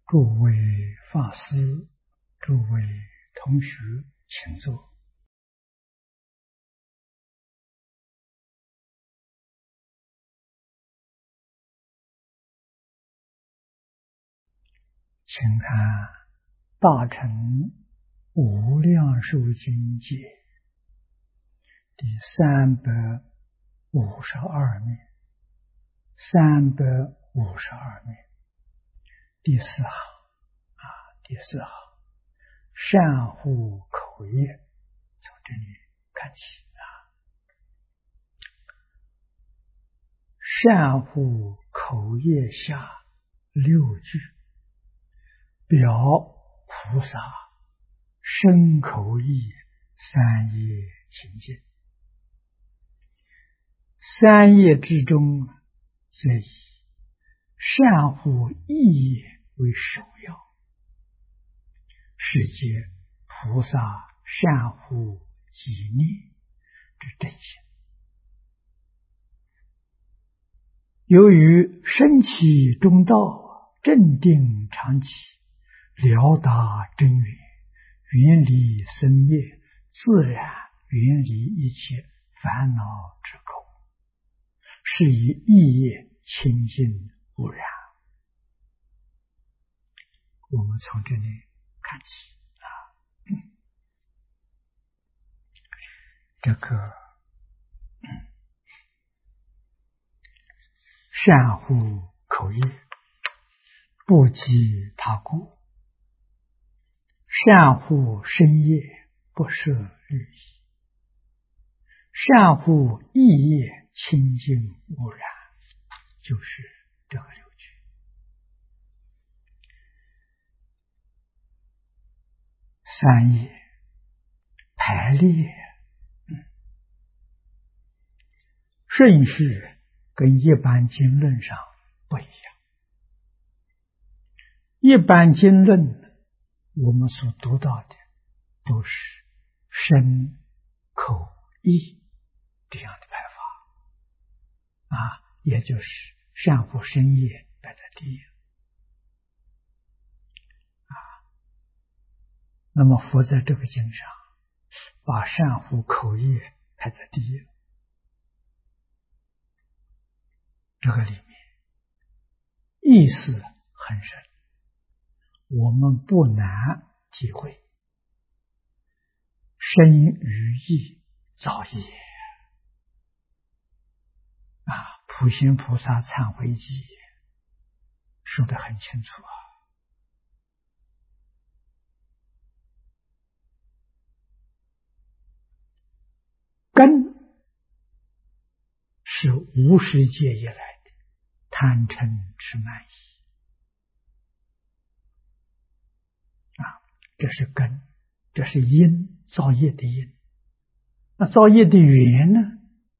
诸位法师，诸位同学，请坐。请看大乘无量寿经解第352面，352面第四行第四行，善护口业，从这里看起善护口业下6句，表菩萨身口意三业清净。三业之中，则以善护意业为首要，是皆菩萨善护己念之真相。由于身起中道，正定常起，了达真源，远离生灭，自然远离一切烦恼之垢，是以意业清净无染。我们从这里看起这个善护口业，不及他故；善护身业，不摄律仪；善护意业，清净无染，就是这个6句。三业排列顺序跟一般经论上不一样。一般经论我们所读到的都是身口意这样的排法也就是善护身业摆在第一。那么佛在这个经上把善护口业排在第一，这个里面意思很深，我们不难体会。身与意造业普贤菩萨忏悔记说得很清楚根是无始界以来的贪嗔痴慢疑这是根，这是因，造业的因。那造业的缘呢，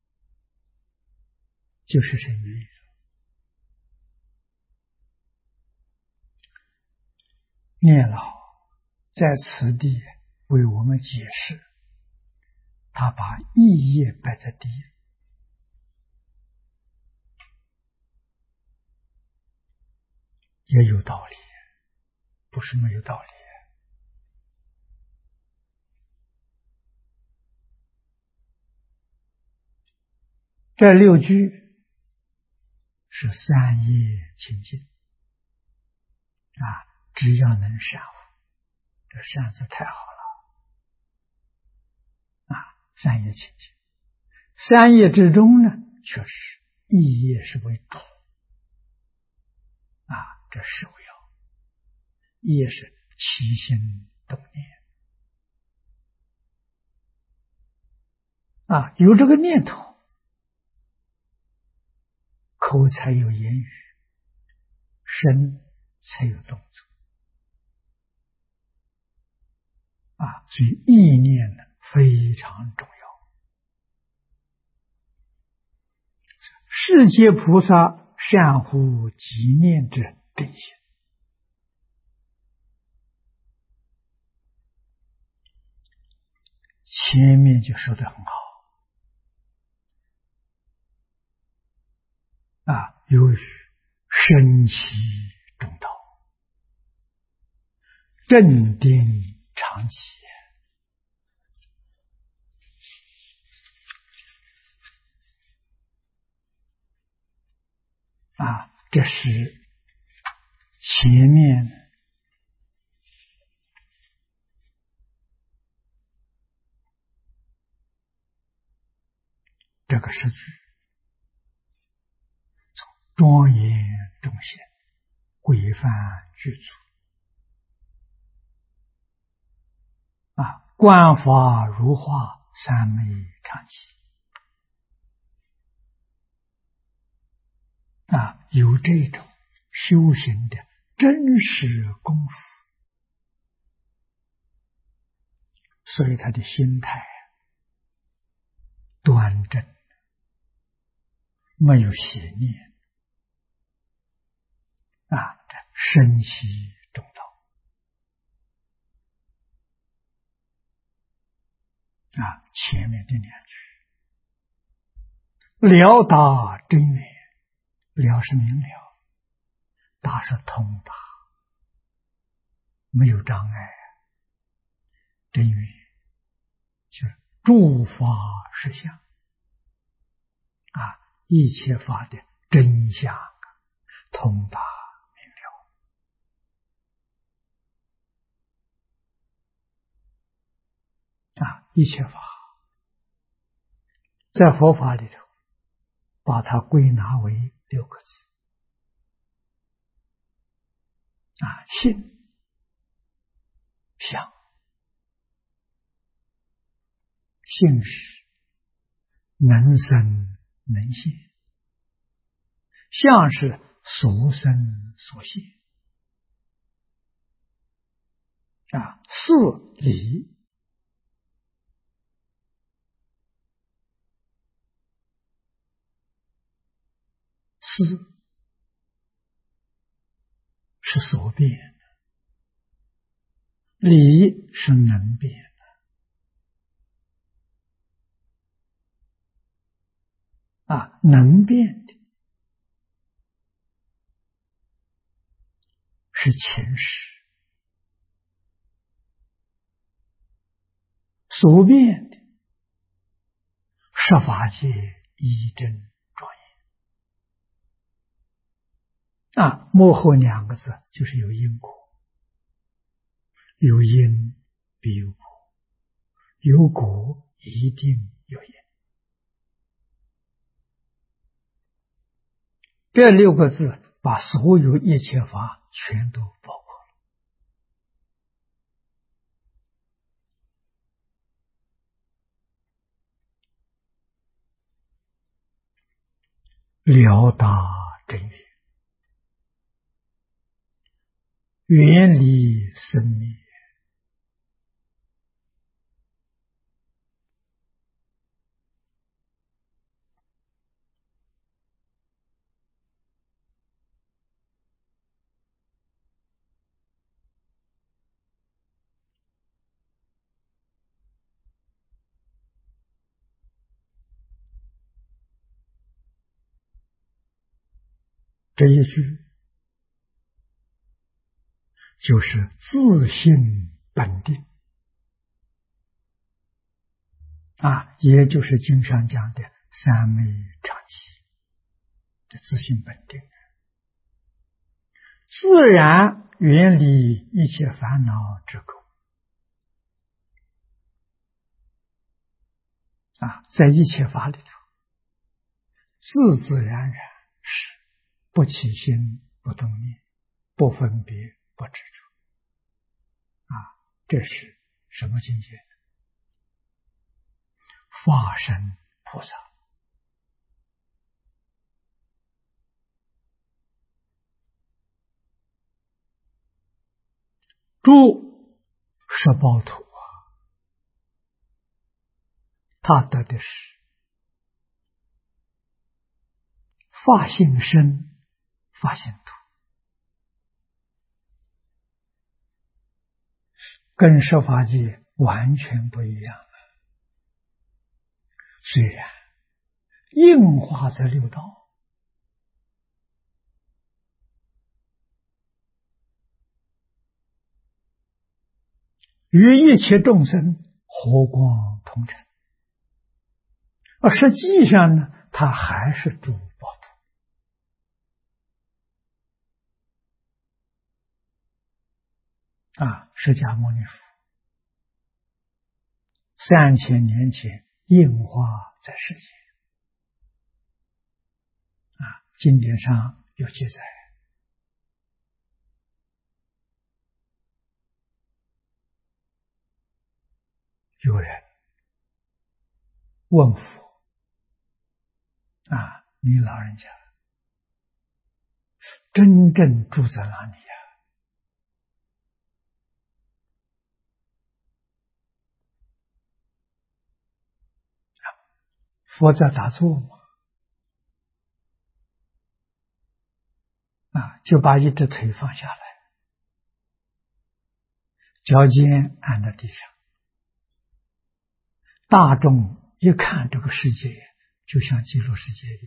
就是这缘。念老在此地为我们解释，他把意业摆在第一，也有道理，不是没有道理。这6句是三业清净只要能善护，这善字太好了三业清净。三业之中呢，确实意业是为主这首要，业是起心动念有这个念头，口才有言语，身才有动作所以意念呢非常重要。世界菩萨善护己念之真心，前面就说得很好由于身起中道， 镇定常起啊，这是前面这个诗句庄严中显，规范具足啊，观法如画，三昧常起啊，有这种修行的真实功夫，所以他的心态端正，没有邪念啊，这身息中道啊，前面的两句了达真源，了是明了，达是通达，没有障碍，真源就是诸法实相啊，一切法的真相通达明了啊，一切法在佛法里头把它归纳为6个字啊，性、相。性是能生能现，相是所生所现啊，事理事是所变，理是能变啊，能变的是前世，所变的是法界一真庄严啊，幕后2个字就是有因果，有因必有果，有果一定有因。这6个字把所有一切法全都包括了，了达真源，远离生灭，这一句就是自性本定啊，也就是经上讲的三昧常起的自性本定，自然远离一切烦恼之垢啊，在一切法里头，自自然然是不起心不动念，不分别不执着啊，这是什么境界？法身菩萨。住是报土啊，他得的是法性身，法性土，跟十法界完全不一样。虽然应化在六道， 与一切众生和光同尘。而实际上呢，他还是诸宝土释迦牟尼佛3000年前应化在世间经典上有记载。有人问佛你老人家真正住在哪里呀？佛在打坐嘛，就把一只腿放下来，脚尖按在地上。大众一看这个世界，就像极乐世界一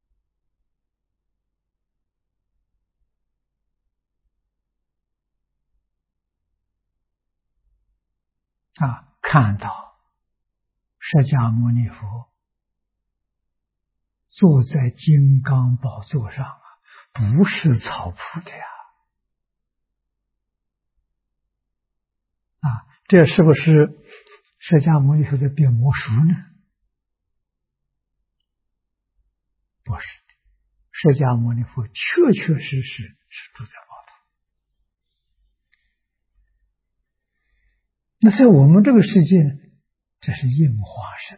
样看到释迦牟尼佛坐在金刚宝座上不是草铺的呀这是不是释迦牟尼佛在变魔术呢？不是的，释迦牟尼佛确确实实是住在宝座。那在我们这个世界呢，这是应化身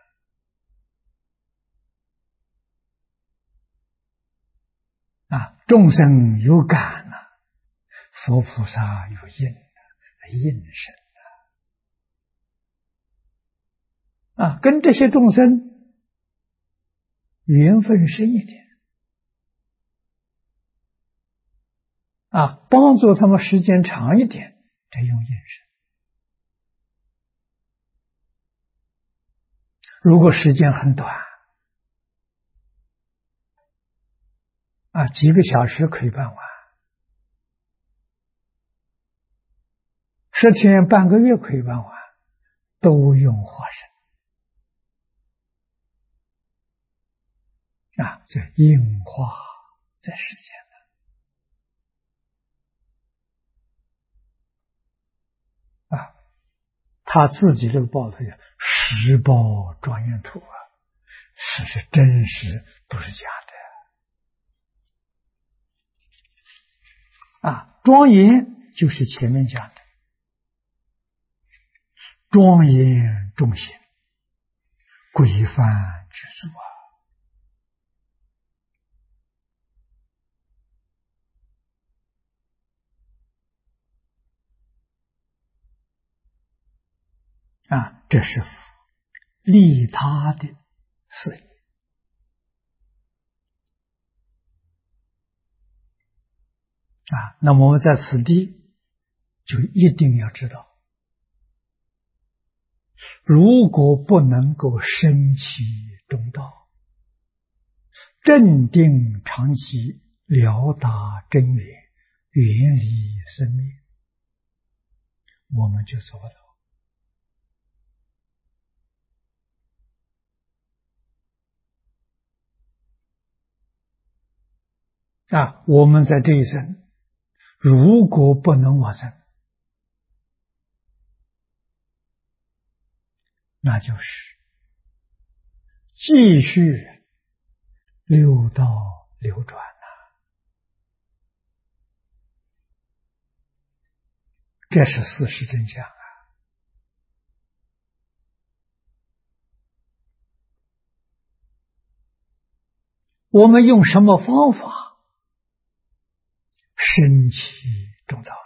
众生有感佛菩萨有应身跟这些众生缘分深一点帮助他们时间长一点，这用应身。如果时间很短几个小时可以办完，10天半个月可以办完，都用化身这应化在世间他自己这个报头呀，实报庄严土是真实，不是假的庄严就是前面讲的庄严众行，规范具足这是利他的事业那么我们在此地就一定要知道，如果不能够升起中道，镇定长期，了达真源，远离生灭，我们就做不到我们在这一生如果不能往生，那就是继续六道流转这是事实真相我们用什么方法升起中道？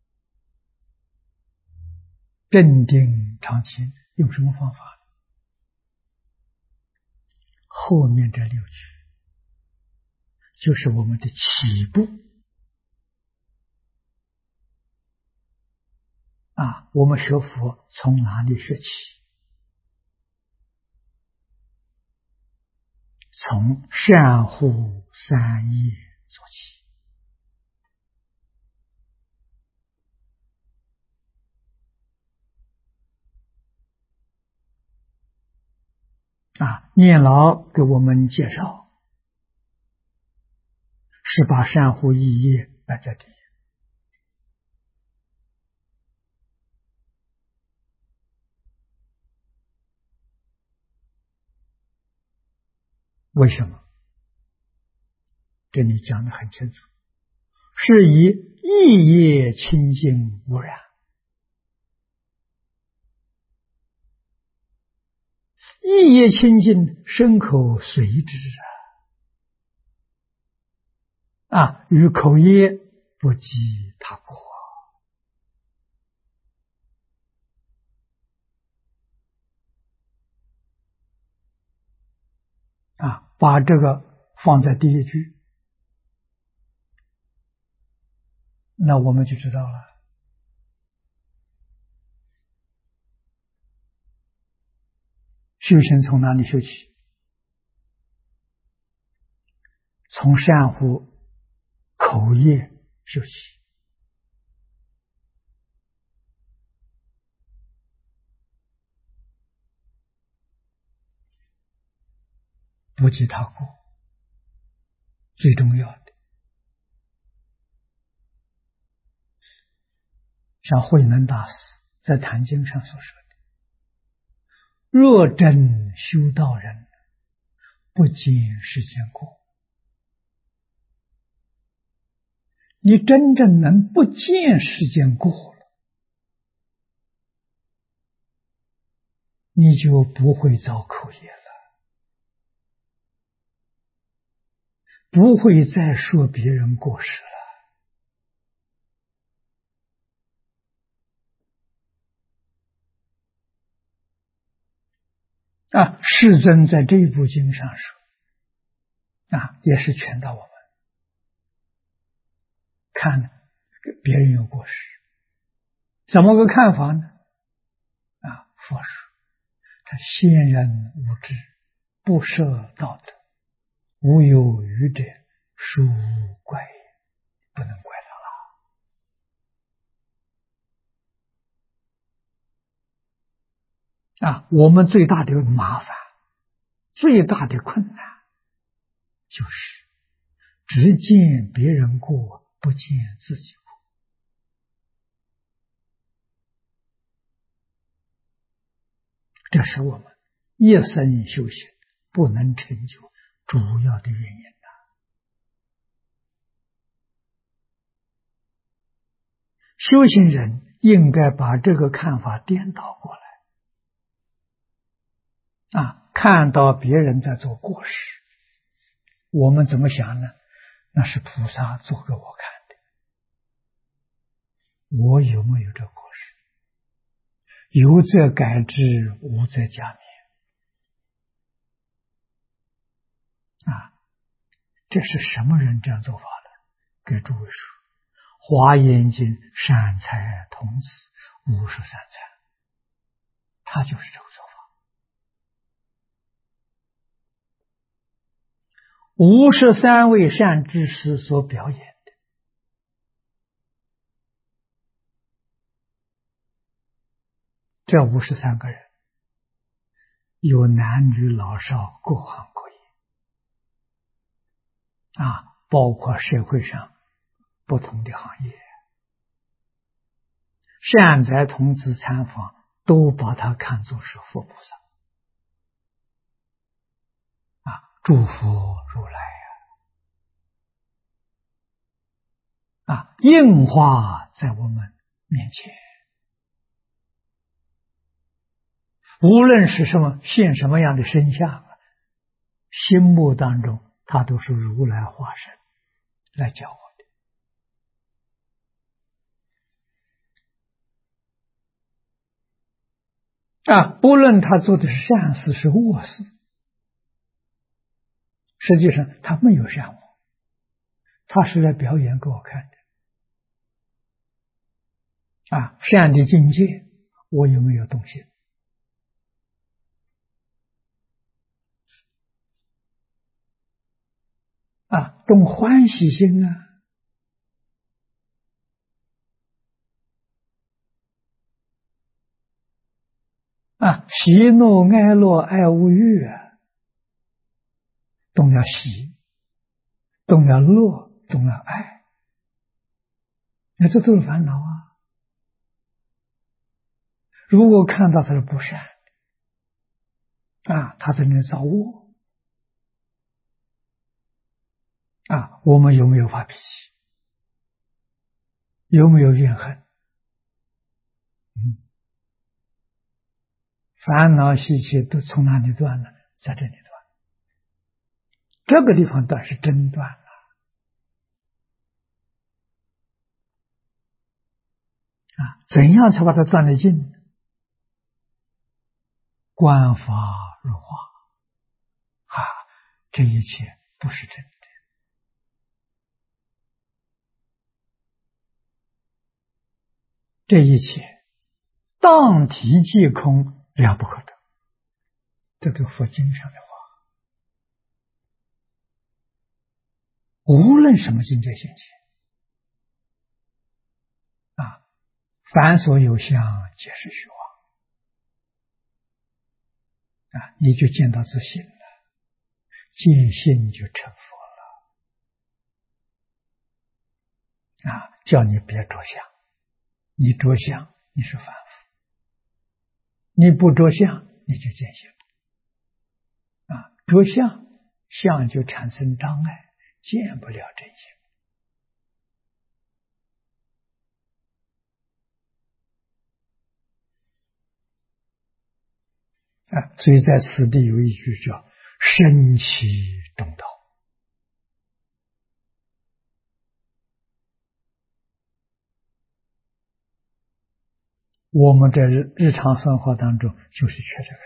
镇定常情用什么方法？后面这6句就是我们的起步我们学佛从哪里学起？从善护三业做起念老给我们介绍，是把善护意业摆在第一。为什么？这里讲得很清楚，是以意业清净无染，意业清净，身口随之与口业不及他过把这个放在第一句，那我们就知道了。修行从哪里修起？从善护口业修起。不计他过，最重要的。像慧能大师在《坛经》上所说的：“若真修道人，不见世间过。”你真正能不见世间过了，你就不会造口业了，不会再说别人过失了。世尊在这部经上说，也是劝导我们看别人有过失，怎么个看法呢？佛说他先人无知，不摄道德，无有余者，殊怪也，不能怪他了。我们最大的麻烦，最大的困难，就是只见别人过，不见自己过。这是我们一生修行不能成就主要的原因。修行人应该把这个看法颠倒过来，看到别人在做过失，我们怎么想呢？那是菩萨做给我看的，我有没有这过失？有则改之，无则加勉。这是什么人这样做法呢？给诸位说，华严经善财童子53参，他就是这个做法。53位善知识所表演的，这53个人有男女老少，各行各业，包括社会上不同的行业，善财童子参访都把他看作是佛菩萨，诸佛如来应化在我们面前，无论是现什么样的身相，心目当中他都是如来化身来教我的。不论他做的是善事是恶事，实际上他没有善我，他是来表演给我看的。善的境界我有没有动心？动欢喜心喜怒哀乐爱恶欲动了喜，动了乐，动了爱，那这都是烦恼啊。如果看到它是不善啊，它在那造恶啊，我们有没有发脾气？有没有怨恨？烦恼习气都从哪里断呢？在这里断。这个地方断是真断了啊！怎样才把它断得尽？观法入化啊！这一切不是真的，这一切当体即空，了不可得。这个佛经上的话，无论什么境界现前啊，凡所有相，皆是虚妄啊！你就见到自信了，见性就成佛了啊！叫你别着相，你着相你是凡夫，你不着相你就见性啊！着相，相就产生障碍，见不了真相啊！所以在此地有一句叫身其中道。我们在日常生活当中就是缺这个，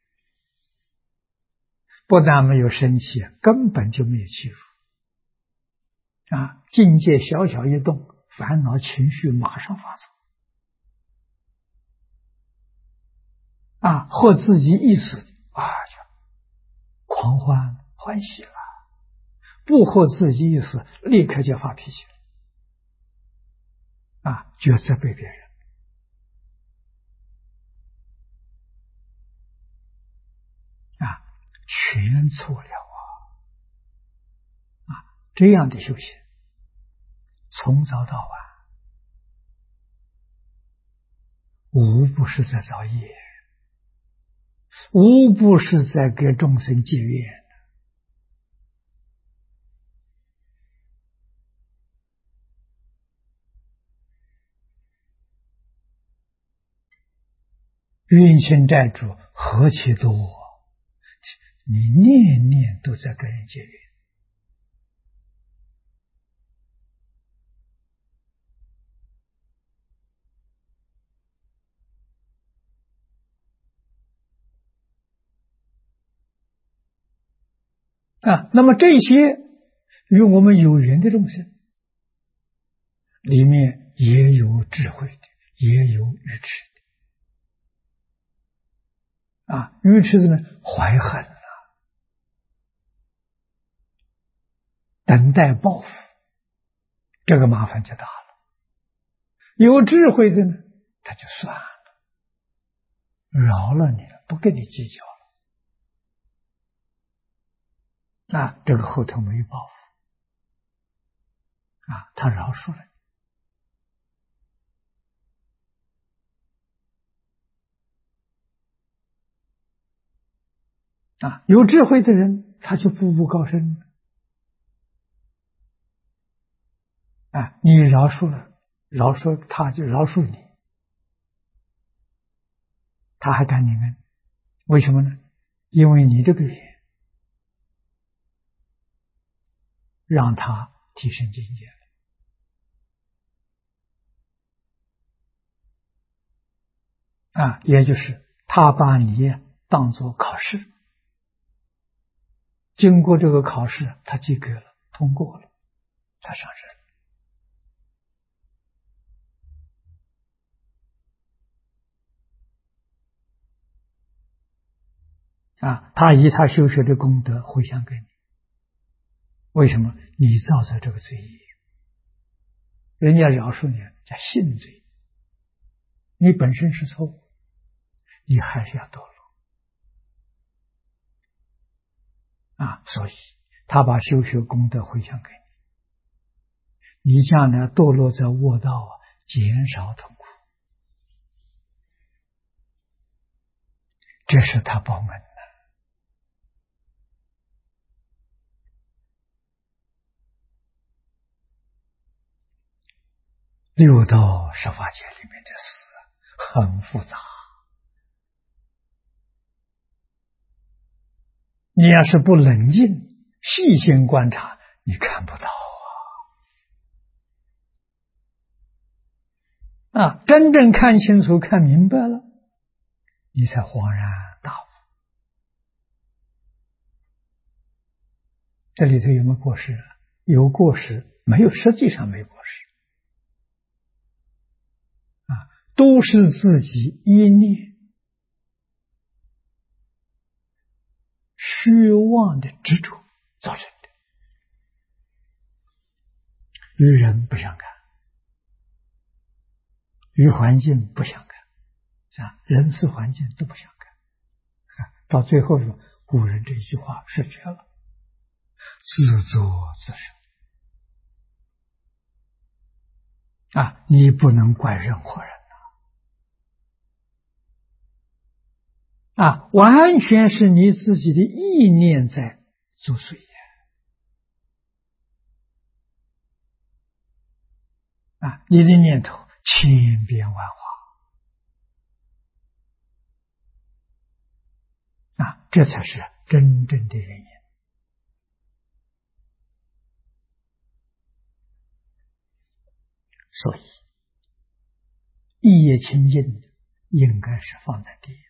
不但没有生气，根本就没有气数啊！境界小小一动，烦恼情绪马上发作啊！或自己意识啊，就狂欢欢喜了；不或自己意识，立刻就发脾气了啊！就责备别人啊，全错了啊！这样的修行，从早到晚，无不是在造业，无不是在给众生结怨。冤亲债主何其多，你念念都在跟人结怨啊！那么这些与我们有缘的众生，里面也有智慧的，也有愚痴的啊！愚痴的呢，怀恨了，等待报复，这个麻烦就大了。有智慧的呢，他就算了，饶了你了，不跟你计较了啊！这个后头没有报复啊，他饶恕了你啊！有智慧的人，他就步步高升啊！你饶恕了，饶恕他就饶恕你，他还感你恩，为什么呢？因为你这个缘让他提升境界啊，也就是他把你当作考试，经过这个考试，他及格了，通过了，他上升啊，他以他修学的功德回向给你。为什么？你造的这个罪业，人家饶恕你叫信罪，你本身是错误，你还是要堕落啊！所以他把修学功德回向给你，你将来堕落在恶道啊，减少痛苦，这是他报恩。六道十法界里面的事很复杂，你要是不冷静细心观察，你看不到啊！真正看清楚看明白了，你才恍然大悟。这里头有没有过失？有过失，没有，实际上没过失啊，都是自己一念虚妄的执着造成的，与人不相干，与环境不相干，啊，人事环境都不相干。到最后说，古人这一句话是绝了，自作自受啊！你不能怪任何人啊，完全是你自己的意念在作祟啊！你的念头千变万化啊，这才是真正的原因。所以意业清净应该是放在第一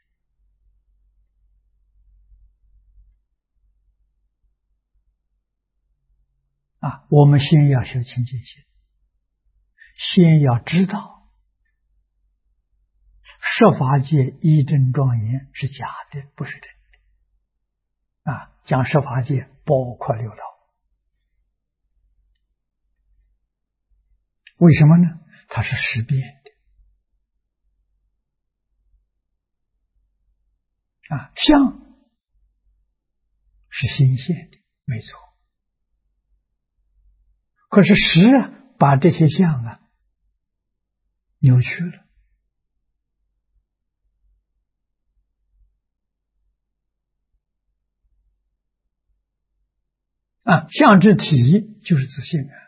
啊！我们先要修清净心，先要知道十法界一真庄严是假的，不是真的啊！讲十法界包括六道，为什么呢？它是识变的啊，相是新鲜的，没错。可是识啊，把这些相啊扭曲了啊，相之体就是自性啊，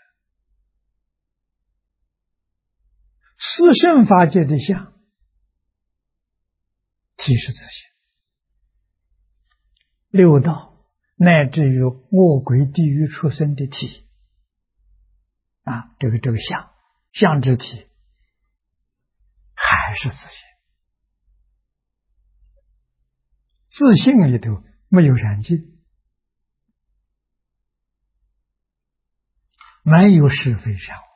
四圣法界的相体是自性，六道乃至于恶鬼地狱出生的体啊，这个相之体还是自性，自性里头没有染净，没有是非善恶，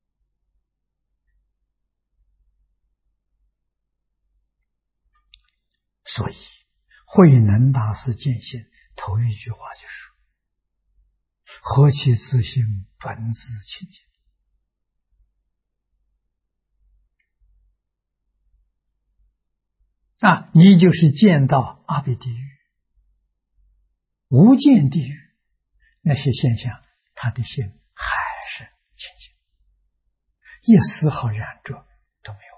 所以慧能大师见性头一句话就是何其自性本自清净啊！你就是见到阿鼻地狱、无间地狱那些现象，他的心还是清净，一丝毫染着都没有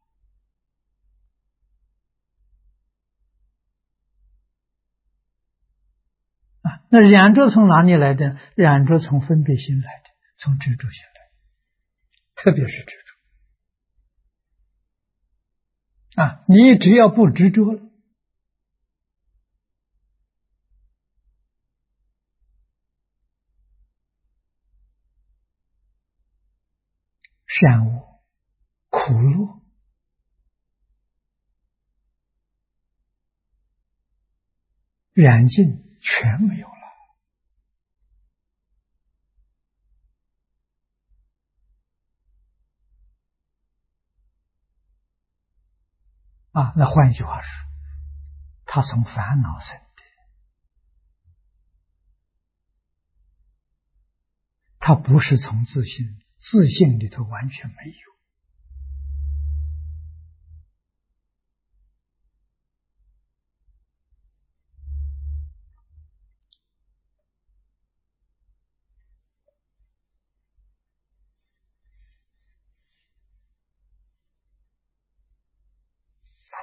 啊！那染着从哪里来的？染着从分别心来的，从执着心来的，特别是执着啊！你只要不执着了，善恶、苦乐、染净全没有了啊！那换句话说，他从烦恼生的，他不是从自信，自信里头完全没有。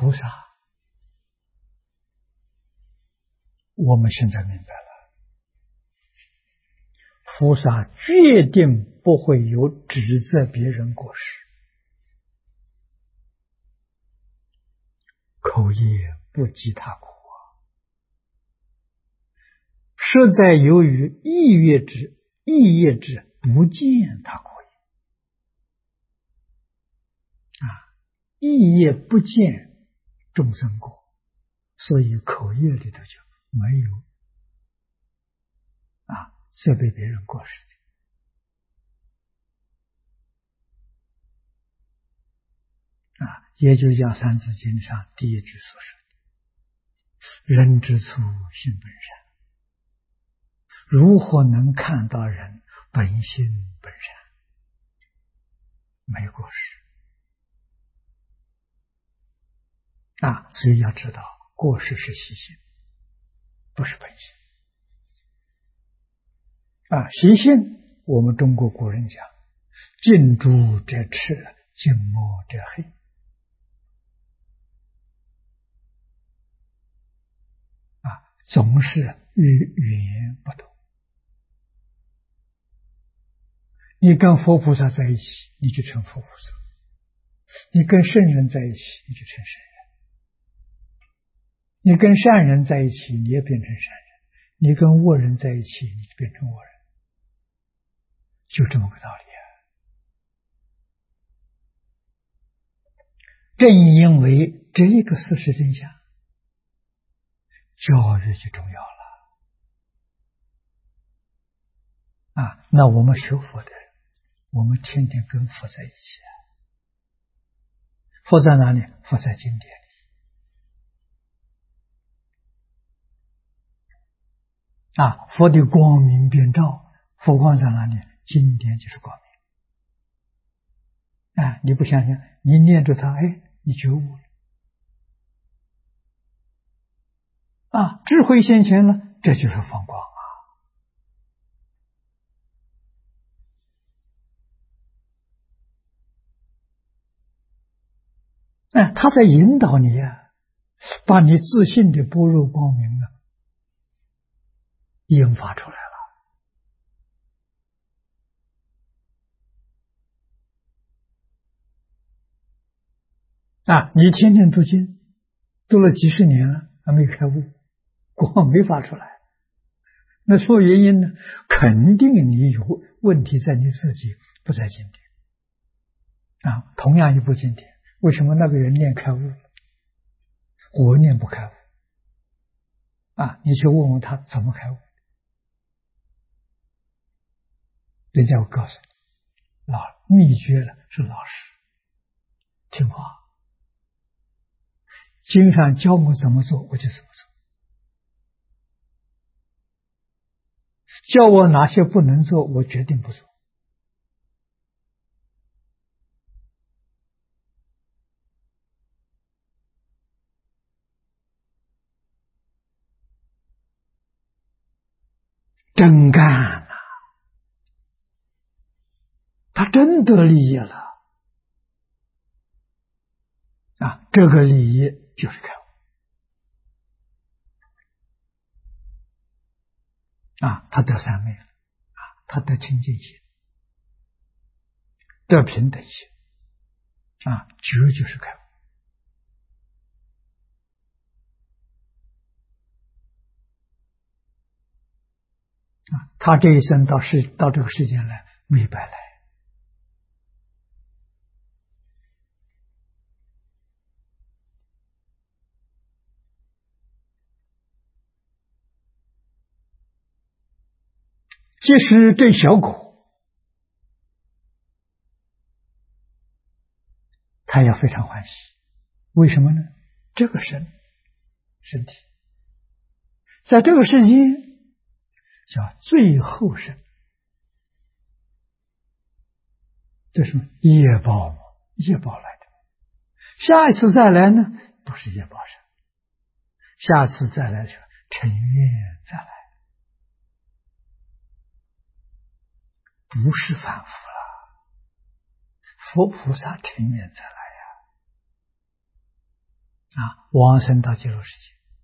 菩萨，我们现在明白了，菩萨决定不会有指责别人过失，口业不及他苦啊，实在由于意业之不见他苦业啊，意业不见众生过，所以口业里头就没有责备别人过失的也就像《三字经》上第一句所说的：“人之初，性本善。”如何能看到人本性本善，没过失所以要知道，过失是习性，不是本性习性，我们中国古人讲：“近朱者赤，近墨者黑。”总是与语言不同。你跟佛菩萨在一起，你就成佛菩萨；你跟圣人在一起，你就成圣人；你跟善人在一起，你也变成善人；你跟恶人在一起，你就变成恶人。就这么个道理正因为这一个事实真相，教育就重要了那我们学佛的人，我们天天跟佛在一起佛在哪里？佛在经典里佛的光明遍照，佛光在哪里？经典就是光明你不相信，你念着它，你觉悟了智慧现前了，这就是放光他在引导你把你自信的般若光明引发出来了你天天读经，读了几十年了，还没开悟，光没发出来，那什么原因呢？肯定你有问题在你自己，不在经典同样一部经典，为什么那个人念开悟了，我念不开悟你去问问他怎么开悟，人家会告诉你，秘诀了是老师听话，经上教我怎么做，我就怎么做，教我哪些不能做，我决定不做真干他真得利益了这个利益就是开悟他得三昧了他得清净心，得平等心觉就是开悟他这一生到这个世间来没白来即使这小果，他也非常欢喜。为什么呢？这个身体，在这个世界叫最后生，这是业报嘛，业报来的。下一次再来呢，不是业报生，下次再来是成愿再来。不是反复了，佛菩萨成愿再来往生到极乐世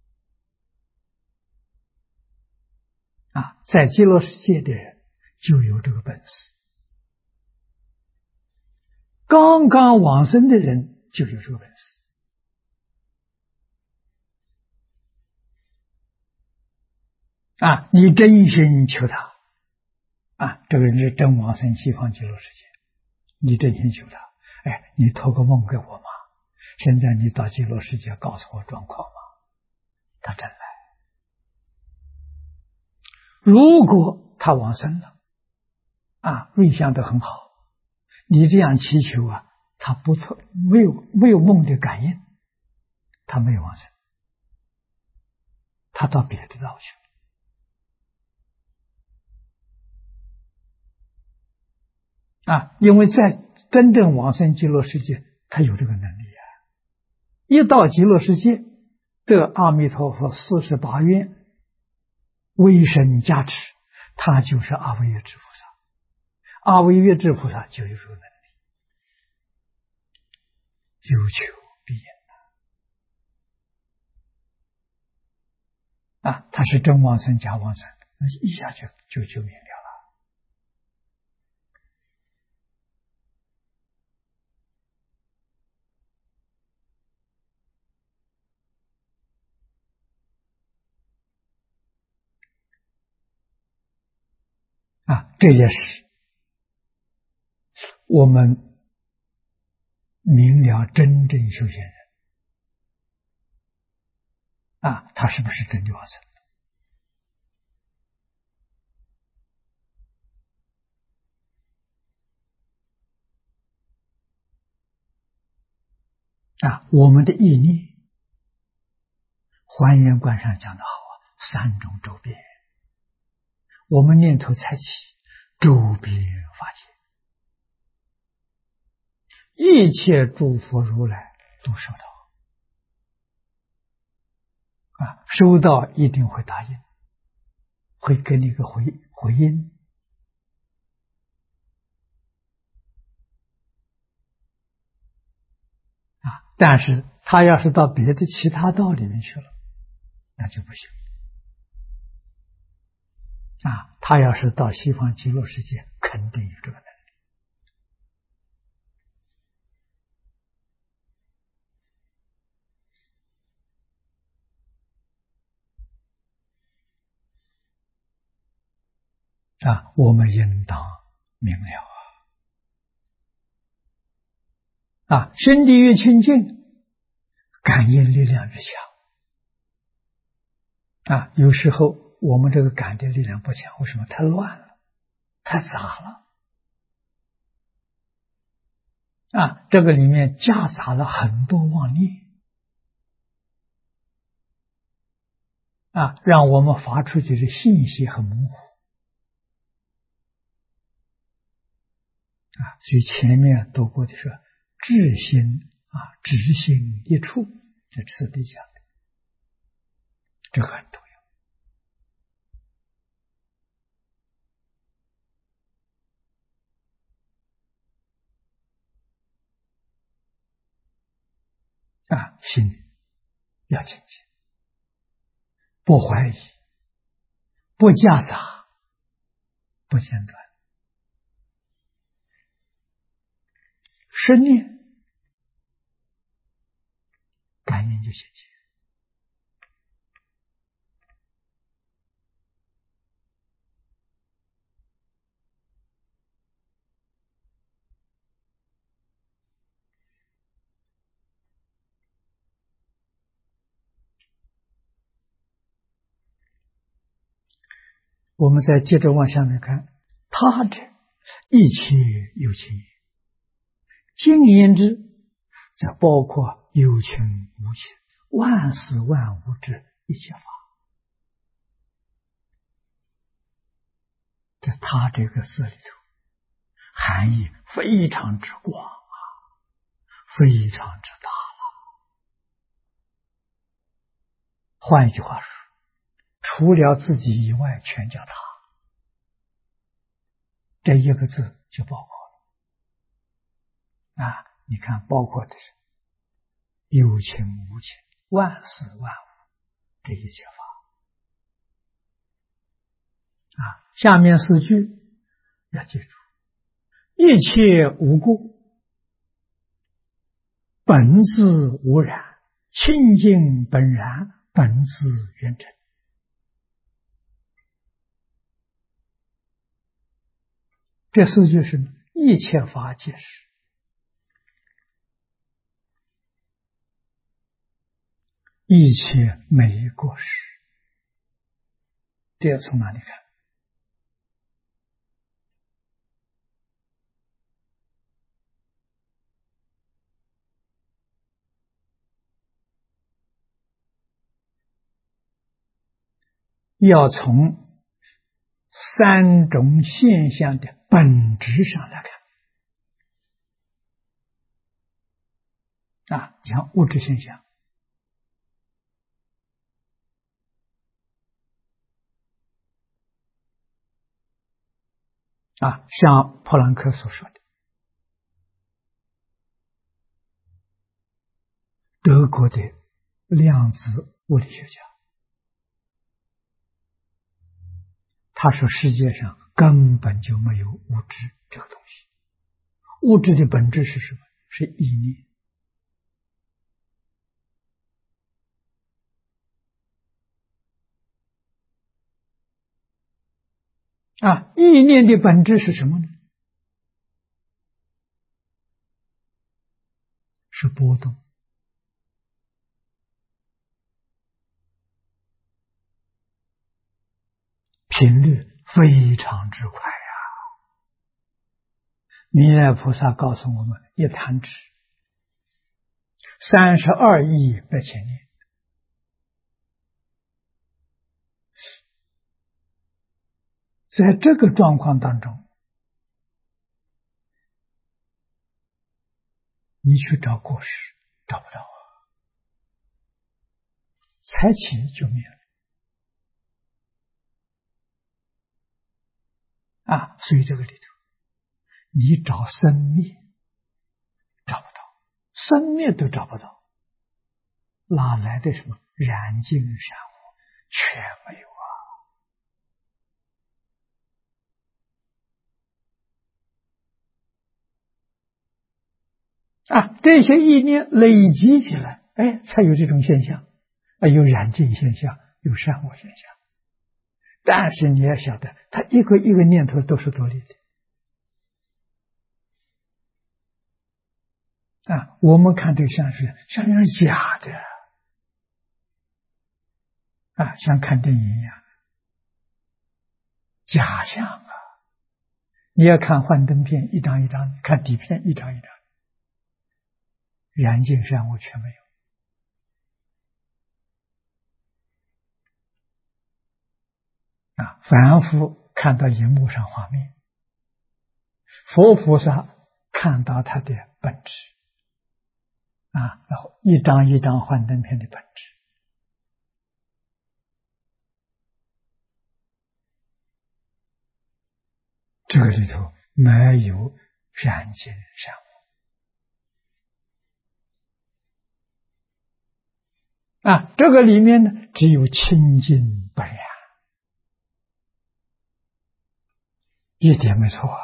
界在极乐世界的人就有这个本事，刚刚往生的人就有这个本事你真心求他这个人是真往生西方极乐世界，你真心求他，你托个梦给我嘛，现在你到极乐世界告诉我状况嘛，他真来。如果他往生了瑞相都很好，你这样祈求他不错，没有梦的感应，他没有往生，他到别的道去了因为在真正往生极乐世界，他有这个能力一到极乐世界得阿弥陀佛48愿威神加持，他就是阿惟越致菩萨，阿惟越致菩萨就有这个能力，有求必应他是真往生假往生，一下就明了这也是我们明了真正修行人他是不是真的往生我们的意念，还原观上讲的好3种周边，我们念头才起，周边法界，一切诸佛如来都收到收到一定会答应，会给你一个回应但是他要是到别的其他道里面去了，那就不行他要是到西方极乐世界，肯定有这个能力我们应当明了心地越清净，感应力量越强有时候我们这个感的力量不强，为什么？太乱了，太杂了这个里面夹杂了很多妄念让我们发出去的信息很模糊所以前面读过的说智心直心一处，这次第讲的，这个很重要心要清净，不怀疑，不夹杂，不间断，十念感应就显现我们再接着往下面看，他者一切有情，尽言之，则包括有情无情，万事万物之一切法。在他这个字里头，含义非常之广非常之大了。换一句话说，除了自己以外，全叫他。这一个字就包括了你看，包括的是有情无情，万事万物，这一切法下面4句要记住：一切无故，本自无染，清净本然，本自圆成。这4句是一切法皆是，一切没过失。这要从哪里看？要从3种现象的本质上来看。你看物质现象，像普朗克所说的，德国的量子物理学家，他说世界上根本就没有物质这个东西，物质的本质是什么？是意念。意念的本质是什么呢？是波动。频率非常之快弥勒菩萨告诉我们，一弹指32亿8千年。在这个状况当中，你去找过失，找不到才起就灭了。所以这个里头，你找生灭找不到，生灭都找不到，哪来的什么染净善恶？全没有这些意念累积起来，才有这种现象，有染净现象，有善恶现象。但是你要晓得，它一个一个念头都是独立的。我们看这个像是假的，像看电影一样，假象你要看幻灯片一张一张，看底片一张一张，染净善恶全没有。凡夫看到荧幕上画面，佛菩萨看到它的本质然后一张一张幻灯片的本质。这个里头没有染净善恶这个里面呢，只有清净本然，一点没错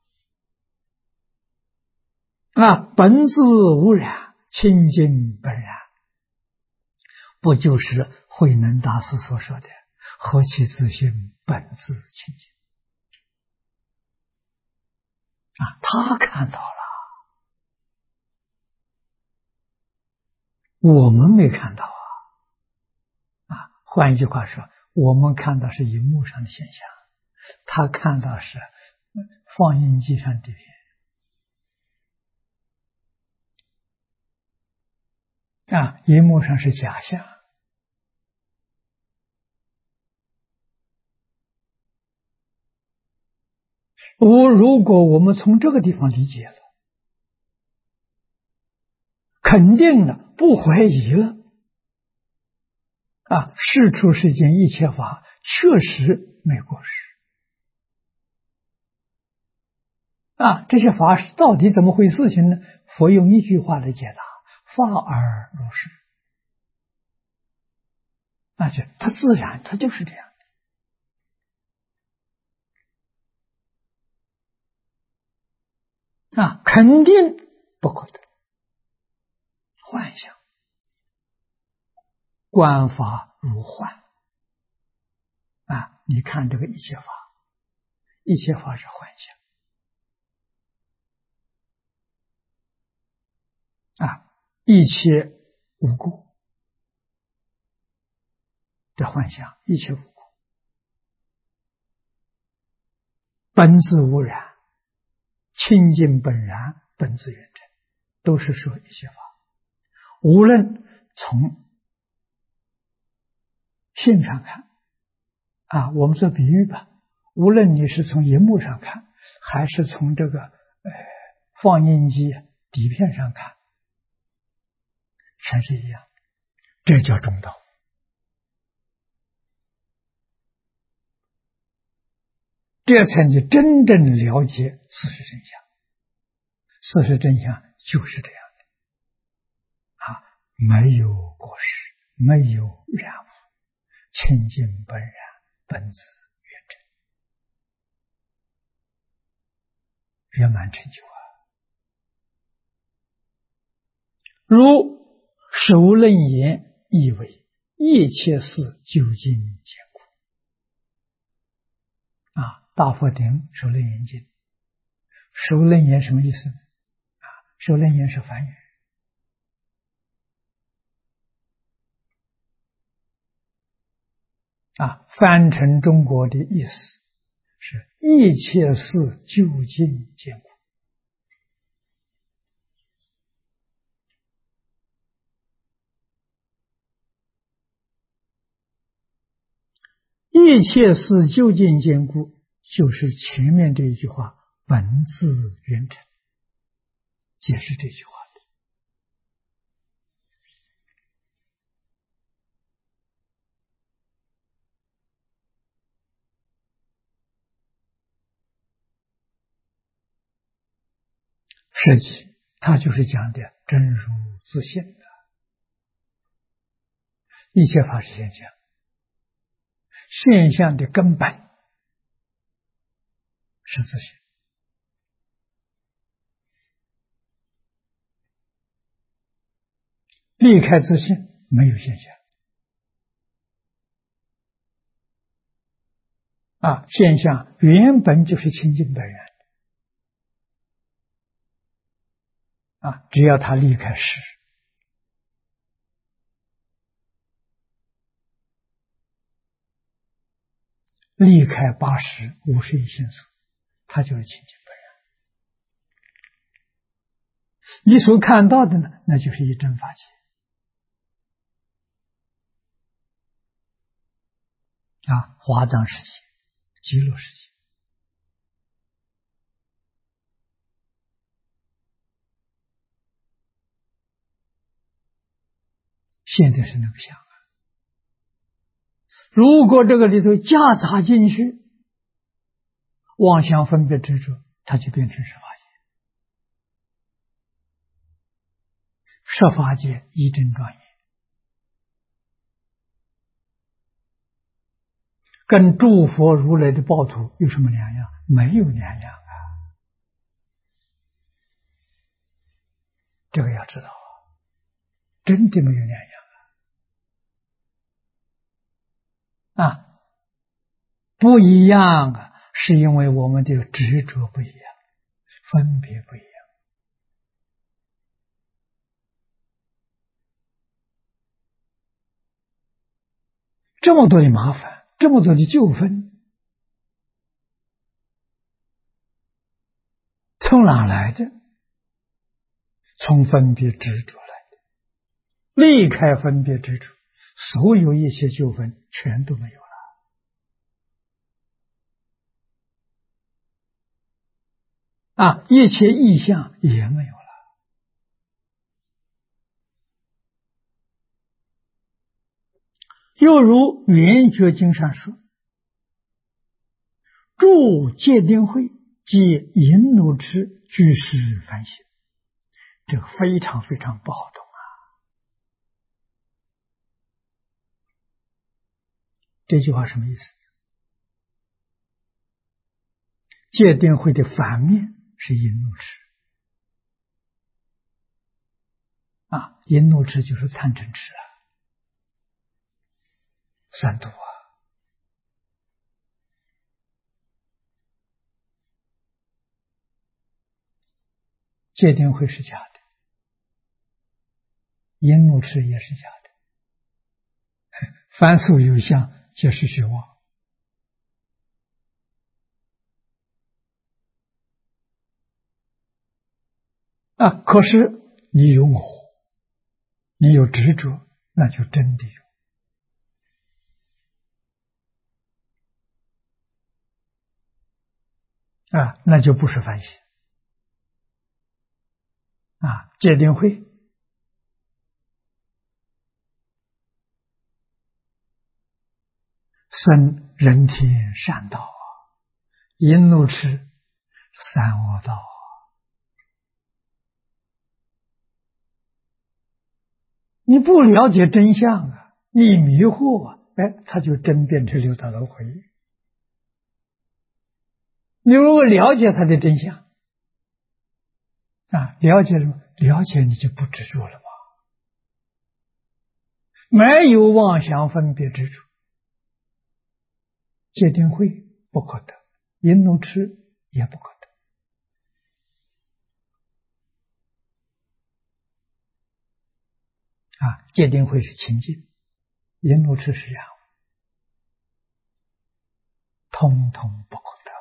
本自无染，清净本然，不就是慧能大师所说的何其自性，本自清净他看到了，我们没看到换一句话说，我们看到是荧幕上的现象，他看到是放映机上的底片荧幕上是假象。如果我们从这个地方理解了，肯定了，不怀疑了事出世间一切法确实没过失这些法是到底怎么回事情呢？佛用一句话来解答： 法而如是，那就它自然，它就是这样的啊，肯定不可得。幻想，观法如幻啊！你看这个一切法，一切法是幻想啊，一切无故的幻想，一切无故，本自无染，清净本然，本自圆成，都是说一切法。无论从性上看啊，我们做比喻吧，无论你是从荧幕上看，还是从这个放映机底片上看，全是一样，这叫中道。这才你真正了解事实真相。事实真相就是这样的啊，没有过失，没有染污，清净本然，本自圆成，圆满成就啊！如首楞严意为一切事究竟坚固啊！大佛顶首楞严经，首楞严什么意思呢？啊，首楞严是梵语啊，翻成中国的意思是一切事究竟坚固。一切事究竟坚固，就是前面这一句话本自圆成，解释这句话的。实际它就是讲的真如自性的，一切法是现象，现象的根本是自性。离开自性，没有现象啊！现象原本就是清净本然啊！只要它离开识，离开八识无是一心所，它就是清净本然。你所看到的呢，那就是一真法界啊，华藏世界、极乐世界。现在是那个相啊，如果这个里头夹杂进去妄想分别执着，它就变成十法界。十法界一真庄严，跟诸佛如来的报土有什么两样？没有两样啊！这个要知道啊，真的没有两样啊！不一样啊，是因为我们的执着不一样，分别不一样。这么多的麻烦，这么多的纠纷，从哪来的？从分别执着来的。离开分别执着，所有一切纠纷全都没有了啊！一切异象也没有了。又如圆觉经上说，诸戒定慧皆淫怒痴俱是凡心，这个非常非常不好懂啊！ 这句话什么意思？戒定慧的反面是淫怒痴啊，淫怒痴就是贪嗔痴啊，三毒啊。戒定慧是假的，淫怒痴也是假的，凡所有相，皆是虚妄啊。可是你有我，你有执着，那就真的有啊，那就不是凡心啊。戒定慧生人天善道啊，淫怒痴三恶道啊。你不了解真相啊，你迷惑啊，哎，它就真变成六道轮回。你如果了解它的真相啊，了解什么？了解你就不执着了嘛，没有妄想分别执着。戒定慧不可得，淫怒痴也不可得啊。戒定慧是清净，淫怒痴是染污，通通不可得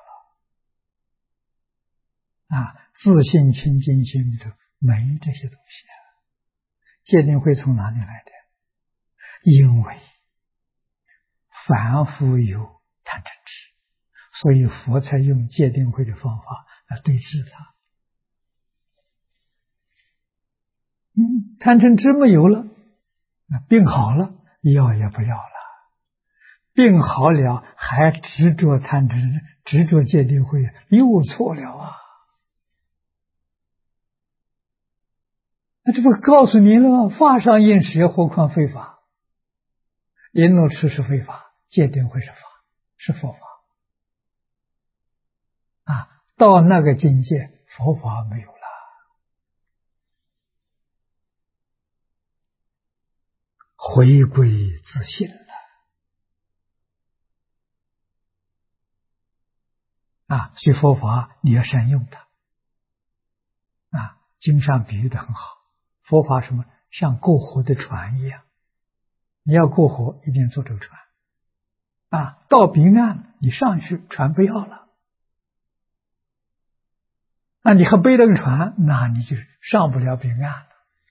啊。自信清净心里头没这些东西啊。戒定慧从哪里来的？因为凡夫有贪嗔痴，所以佛才用戒定慧的方法来对治它。贪嗔痴没有了，病好了，药也不要了。病好了还执着贪嗔，执着戒定慧，又错了啊。那这不告诉你了吗？法上应时，何况非法？淫怒痴是非法，戒定慧是法，是佛法啊。到那个境界，佛法没有了，回归自信了啊。所以佛法你要善用它啊。经上比喻的很好，佛法什么像过河的船一样，你要过河一定坐这个船啊。到彼岸你上去，船不要了，那你还背了个船，那你就上不了彼岸了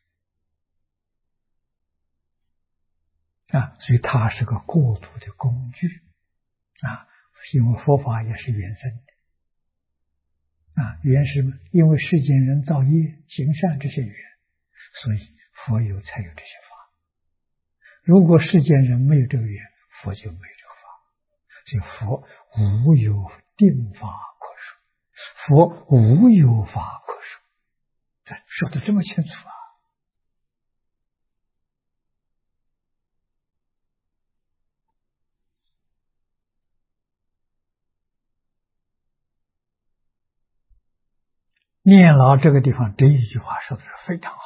啊。所以它是个过渡的工具啊。因为佛法也是原生的啊。原是因为世间人造业行善这些缘，所以佛有才有这些法。如果世间人没有这个缘，佛就没有这个法。所以佛无有定法可说，佛无有法可说，这说的这么清楚啊。念老这个地方这一句话说的是非常好，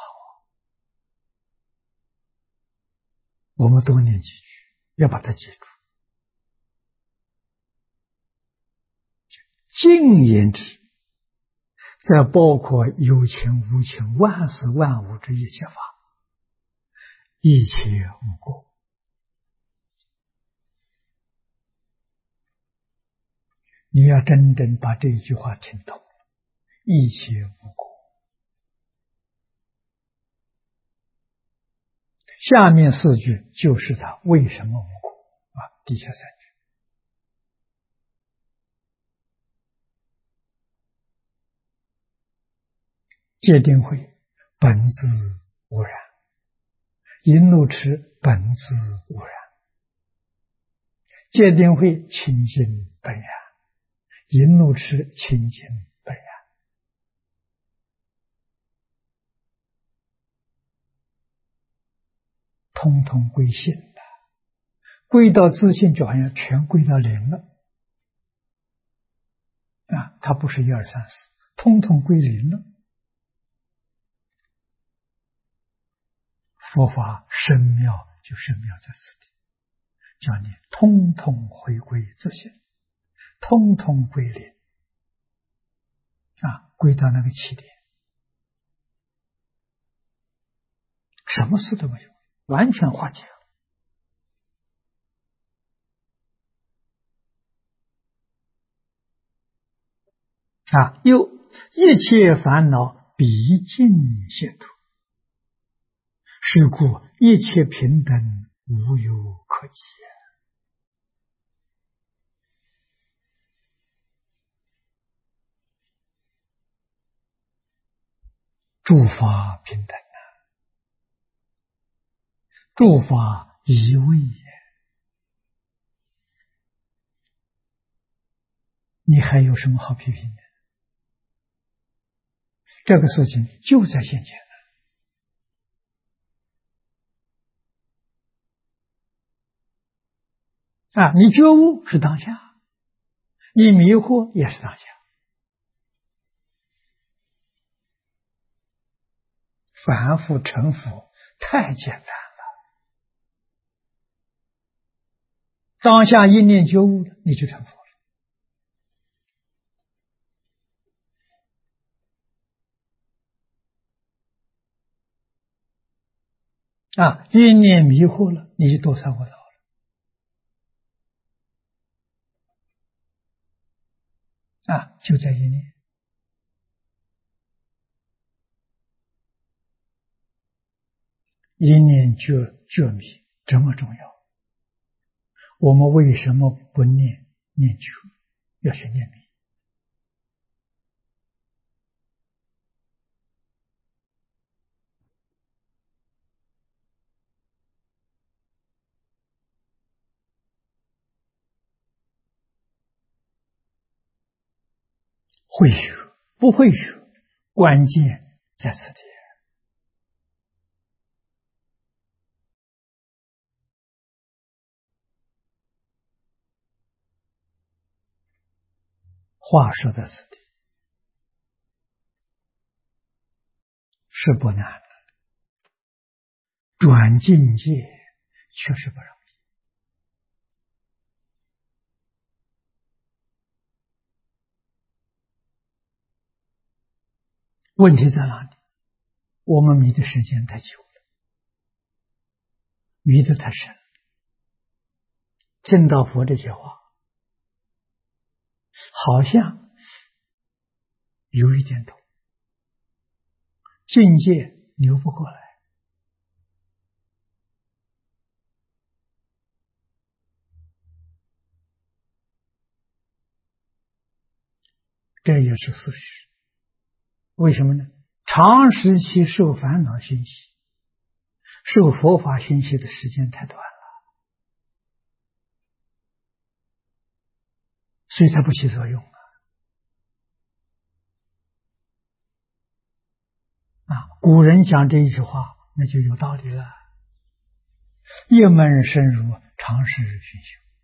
我们多念几句，要把它记住。净言之，再包括有情无情万事万物之一切法，一切无过。你要真正把这一句话听懂，一切无过。下面四句就是他为什么无过啊？底下三句。戒定慧本自无染，淫怒痴本自无染。戒定慧清净本然，淫怒痴清净本然。通通归性的， 归到自信，就好像全归到零了啊！它不是1、2、3、4，通通归零了。佛法深妙就深妙在此地，叫你通通回归自信，通通归零啊，归到那个起点，什么事都没有，完全化解了。啊，又一切烦恼毕竟解脱，是故一切平等无有可解。诸法平等啊，诸法一味也，你还有什么好批评的？这个事情就在现前啊！你觉悟是当下，你迷惑也是当下。凡夫成佛太简单了，当下一念觉悟了，你就成佛了啊！一念迷惑了，你就堕三恶道了啊！就在一念，一念觉迷这么重要。我们为什么不念觉，要去念迷？会学不会学，关键在此地。话说在此地是不难的，转境界确实不容易。问题在哪里？我们迷的时间太久了，迷得太深。听到佛这些话，好像有一点懂，境界扭不过来。这也是事实。为什么呢？长时期受烦恼熏习，受佛法熏习的时间太短了，所以才不起作用啊！古人讲这一句话，那就有道理了。一门深入，长时熏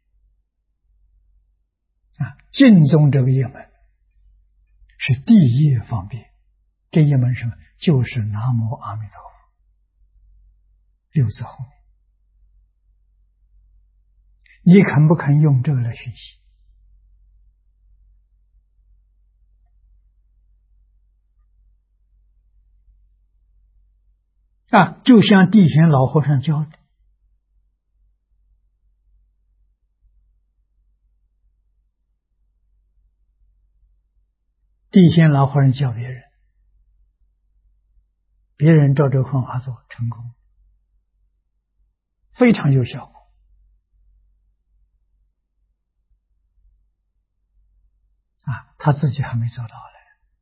修啊！净宗这个一门是第一方便，这一门什么？就是南无阿弥陀佛六字后面。你肯不肯用这个来学习？啊，就像地贤老和尚教的，地贤老和尚教别人，别人照这个方法做，成功，非常有效果啊！他自己还没做到嘞。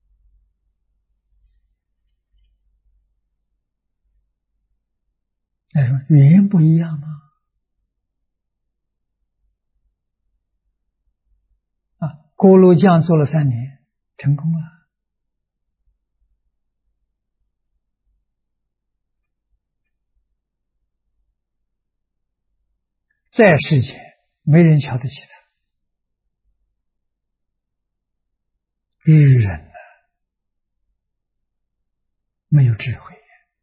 那说语言不一样吗？啊，锅炉匠做了3年，成功了。 在世间没人瞧得起他，愚人呢，没有智慧，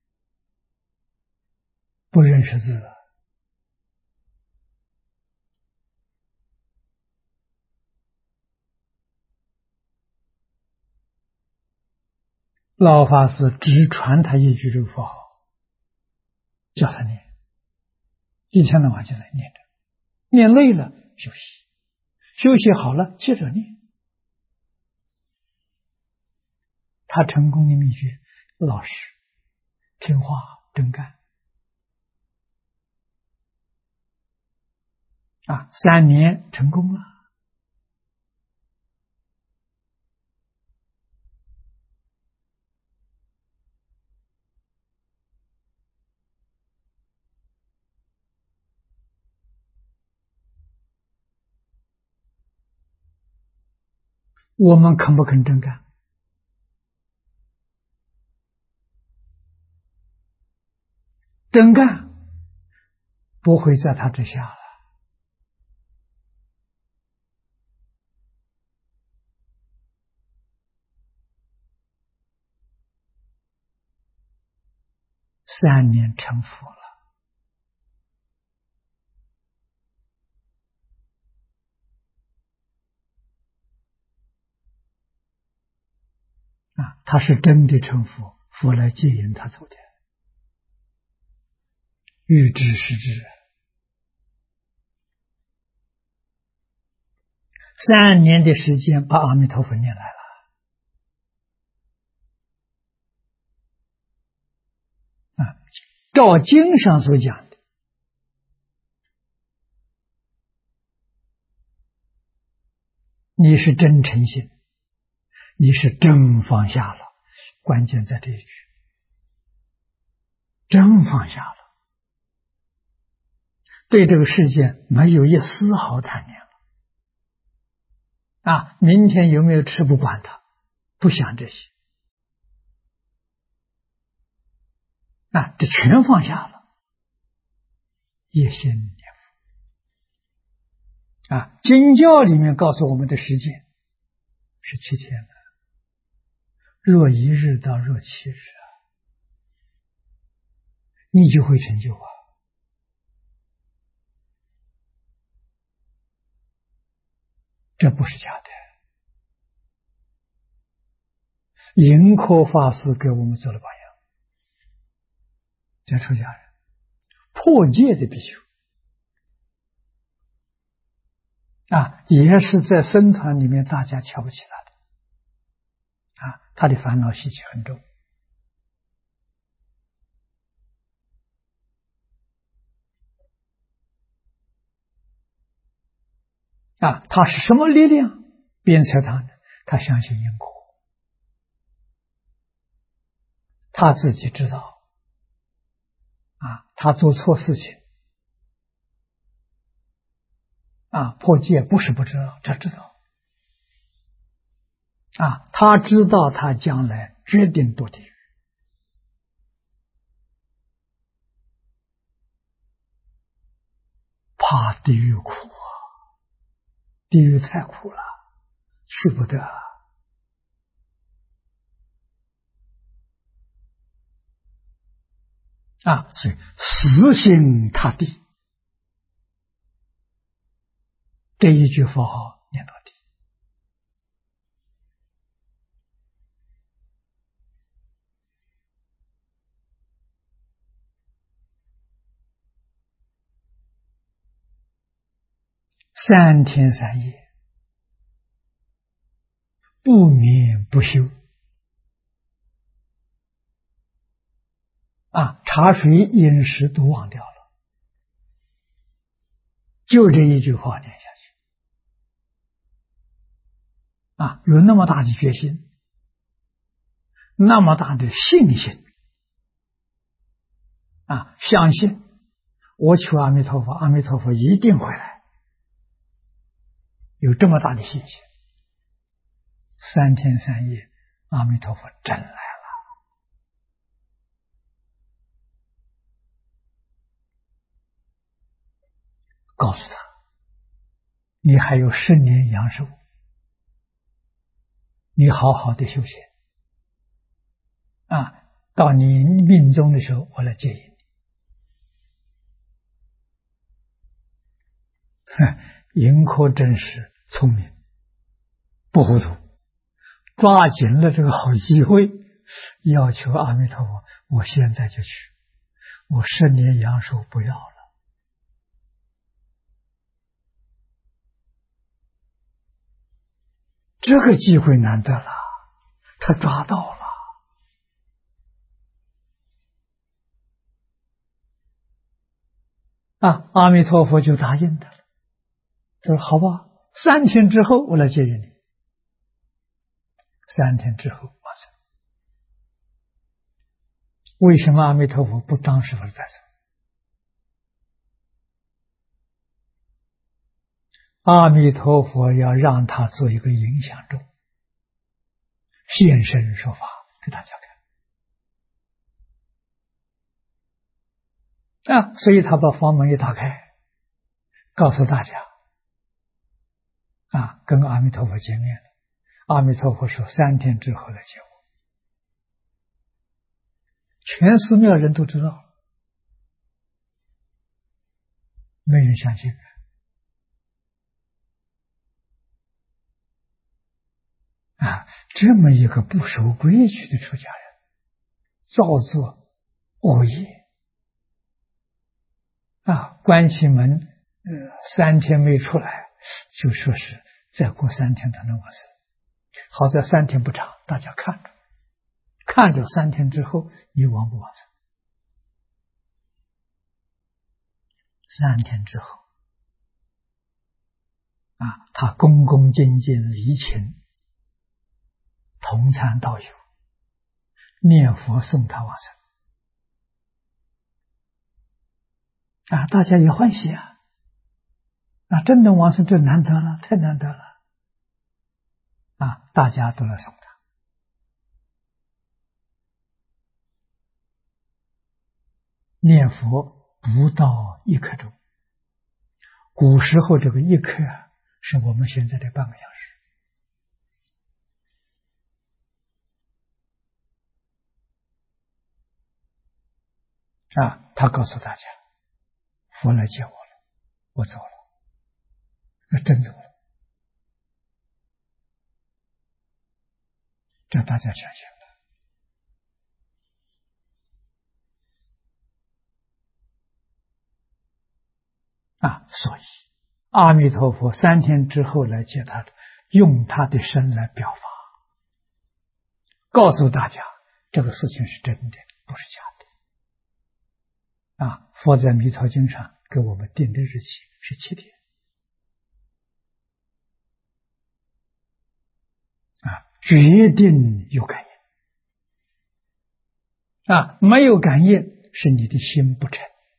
不认识字。老法师只传他一句这个佛号，叫他念，一天到晚就在念着，念累了休息，休息好了接着念。他成功的秘诀，老实、听话、真干。3年成功了。我们肯不肯真干？真干不会在他之下了。3年成佛了。他是真的成佛，佛来接引他走的。欲知是知，3年的时间把阿弥陀佛念来了。照经上所讲的，你是真诚心，你是真放下了，关键在这一句，真放下了，对这个世界没有一丝毫贪念了。明天有没有吃不管它，不想这些，这全放下了，一心念佛。经教里面告诉我们的时间是7天的，若1日到若7日你就会成就这不是假的。灵科法师给我们做了榜样，在出家人破戒的比丘也是在僧团里面大家瞧不起他的他的烦恼习气很重他是什么力量鞭策他呢？他相信因果，他自己知道他做错事情破戒不是不知道，他知道他知道他将来决定堕地狱，怕地狱苦地狱太苦了，去不得所以死心塌地，这一句佛号念到底。3天3夜不眠不休茶水饮食都忘掉了，就这一句话念下去有那么大的决心，那么大的信心相信我求阿弥陀佛，阿弥陀佛一定会来，有这么大的信心，3天3夜阿弥陀佛真来了。告你还有10年阳寿，你好好的修行啊，到你命终的时候，我来接引你。盈科真是聪明，不糊涂，抓紧了这个好机会，要求阿弥陀佛，我现在就去，我10年阳寿不要了。这个机会难得了，他抓到了。阿弥陀佛就答应他了，他说好吧，3天之后我来接引你。3天之后往生。为什么阿弥陀佛不当时再走？阿弥陀佛要让他做一个影响众，现身说法给大家看所以他把房门一打开，告诉大家跟阿弥陀佛见面了。阿弥陀佛说3天之后来接我。全寺庙人都知道了，没人相信。这么一个不守规矩的出家人，造作恶业关起门3天没出来，就说是再过3天他能往生。好在3天不长，大家看着3天之后你往不往生？3天之后他恭恭敬敬礼请同参道友，念佛送他往生大家也欢喜真能往生，这难得了，太难得了大家都来送他。念佛不到1刻钟，古时候这个1刻是我们现在的半个小时他告诉大家，佛来接我了，我走了，真走了。这大家想想所以阿弥陀佛3天之后来接他，用他的身来表法，告诉大家这个事情是真的，不是假的佛在弥陀经上给我们定的日期是7天决定有感应没有感应是你的心不诚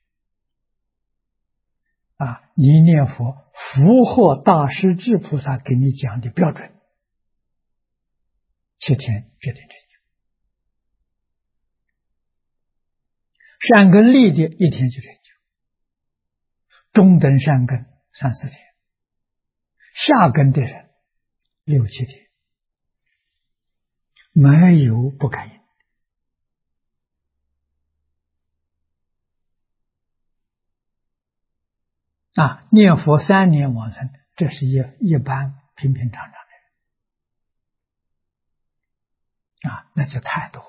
你念佛符合大师至菩萨给你讲的标准，7天决定成就。善根立的1天就成就，中等善根3、4天，下根的人6、7天，没有不感应念佛3年往生，这是一般平平常常的人那就太多了。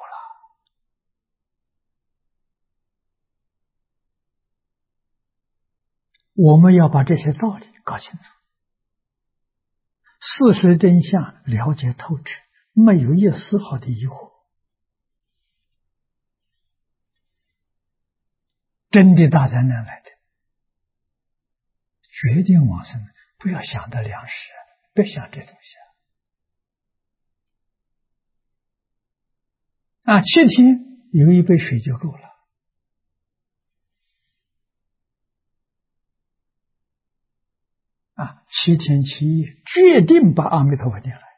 我们要把这些道理搞清楚，事实真相了解透彻，没有一丝毫的疑惑，真的大灾难来的，决定往生，不要想到粮食，别想这东西7天有1杯水就够了7天7夜，决定把阿弥陀佛念来，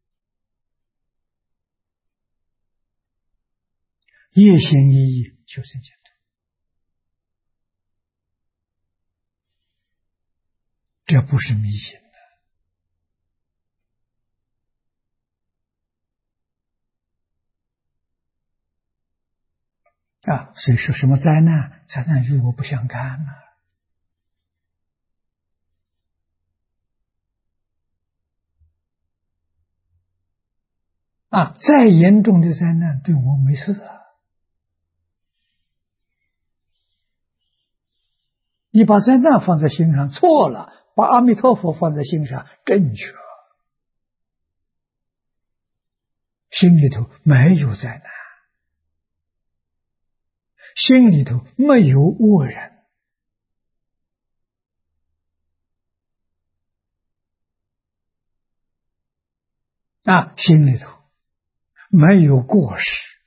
一心一意求生净土，这不是迷信的所以说什么灾难，灾难与我不相干再严重的灾难对我没事你把灾难放在心上错了，把阿弥陀佛放在心上正确，心里头没有灾难，心里头没有恶人心里头没有过失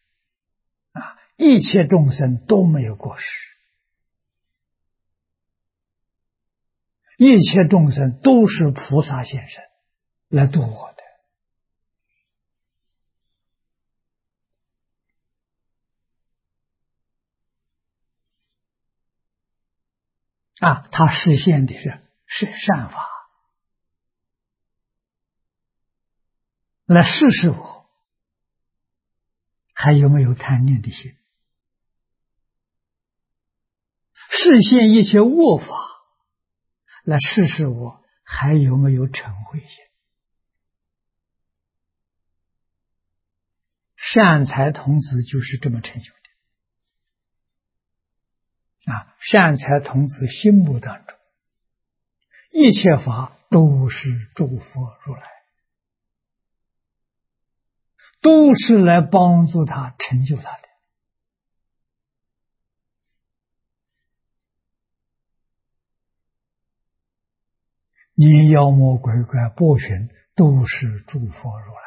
一切众生都没有过失，一切众生都是菩萨现身来度我的他实现的是善法，来试试我还有没有贪念的心，示现一些恶法来试试我还有没有嗔恚心。善财童子就是这么成就的善财童子心目当中一切法都是诸佛如来，都是来帮助他成就他的。你妖魔鬼怪波旬都是诸佛如来，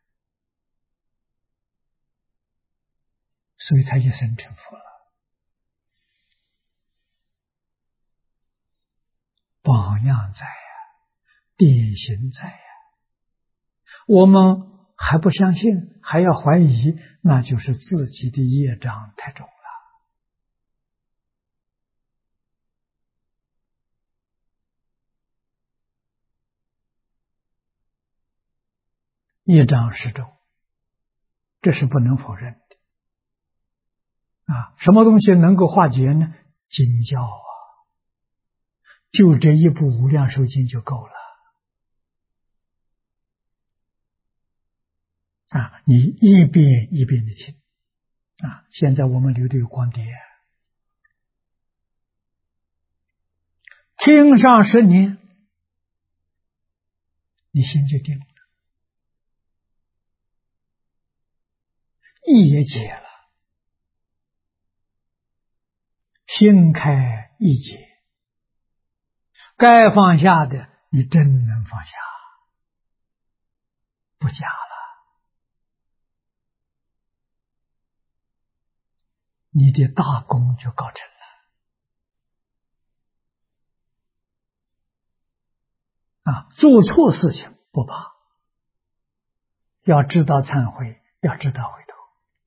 所以他一生成佛了。榜样在典型在我们还不相信，还要怀疑，那就是自己的业障太重了。业障是重，这是不能否认的什么东西能够化解呢？经教就这一部《无量寿经》就够了你一遍一遍的听现在我们留的有光碟，听上10年，你心就定了，意也解了，心开意解，该放下的你真能放下，不假了，你的大功就告成了做错事情不怕，要知道忏悔，要知道回头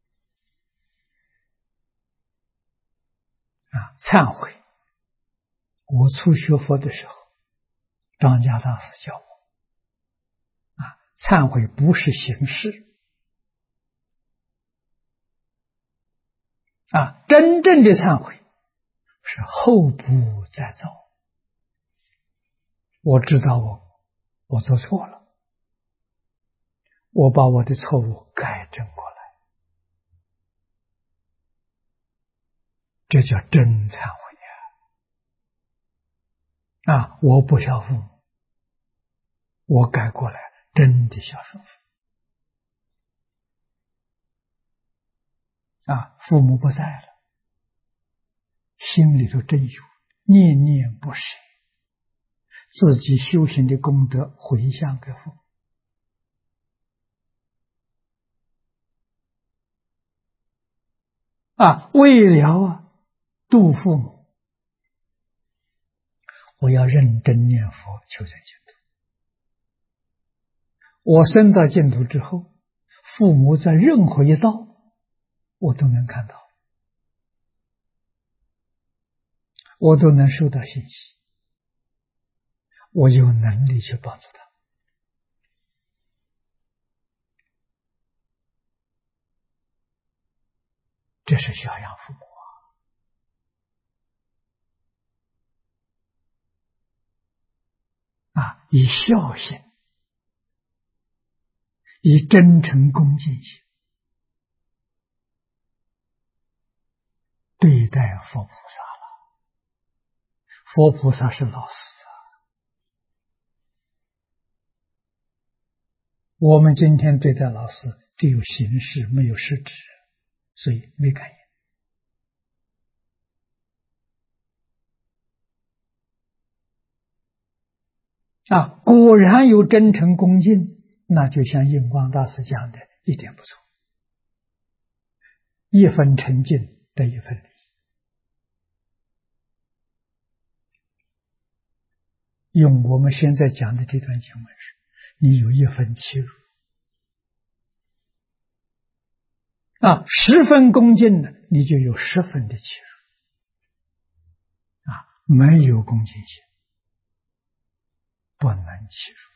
忏悔。我初学佛的时候，张家大师教我忏悔不是形式真正的忏悔是后不再造。我知道我做错了，我把我的错误改正过来，这叫真忏悔我不孝父母，我改过来，真的孝顺父母父母不在了，心里头真有，念念不舍，自己修行的功德回向给父母为了度父母，我要认真念佛求生净土。我升到净土之后，父母在任何一道我都能看到，我都能收到信息，我有能力去帮助他。 这是孝养父母啊！以孝心，以真诚恭敬心对待佛菩萨了。佛菩萨是老师啊，我们今天对待老师只有形式没有实质，所以没感应啊。果然有真诚恭敬，那就像印光大师讲的，一点不错，一分诚敬得一分利。用我们现在讲的这段经文是，你有一分欺辱啊，10分恭敬呢，你就有10分的欺辱啊，没有恭敬心不能欺辱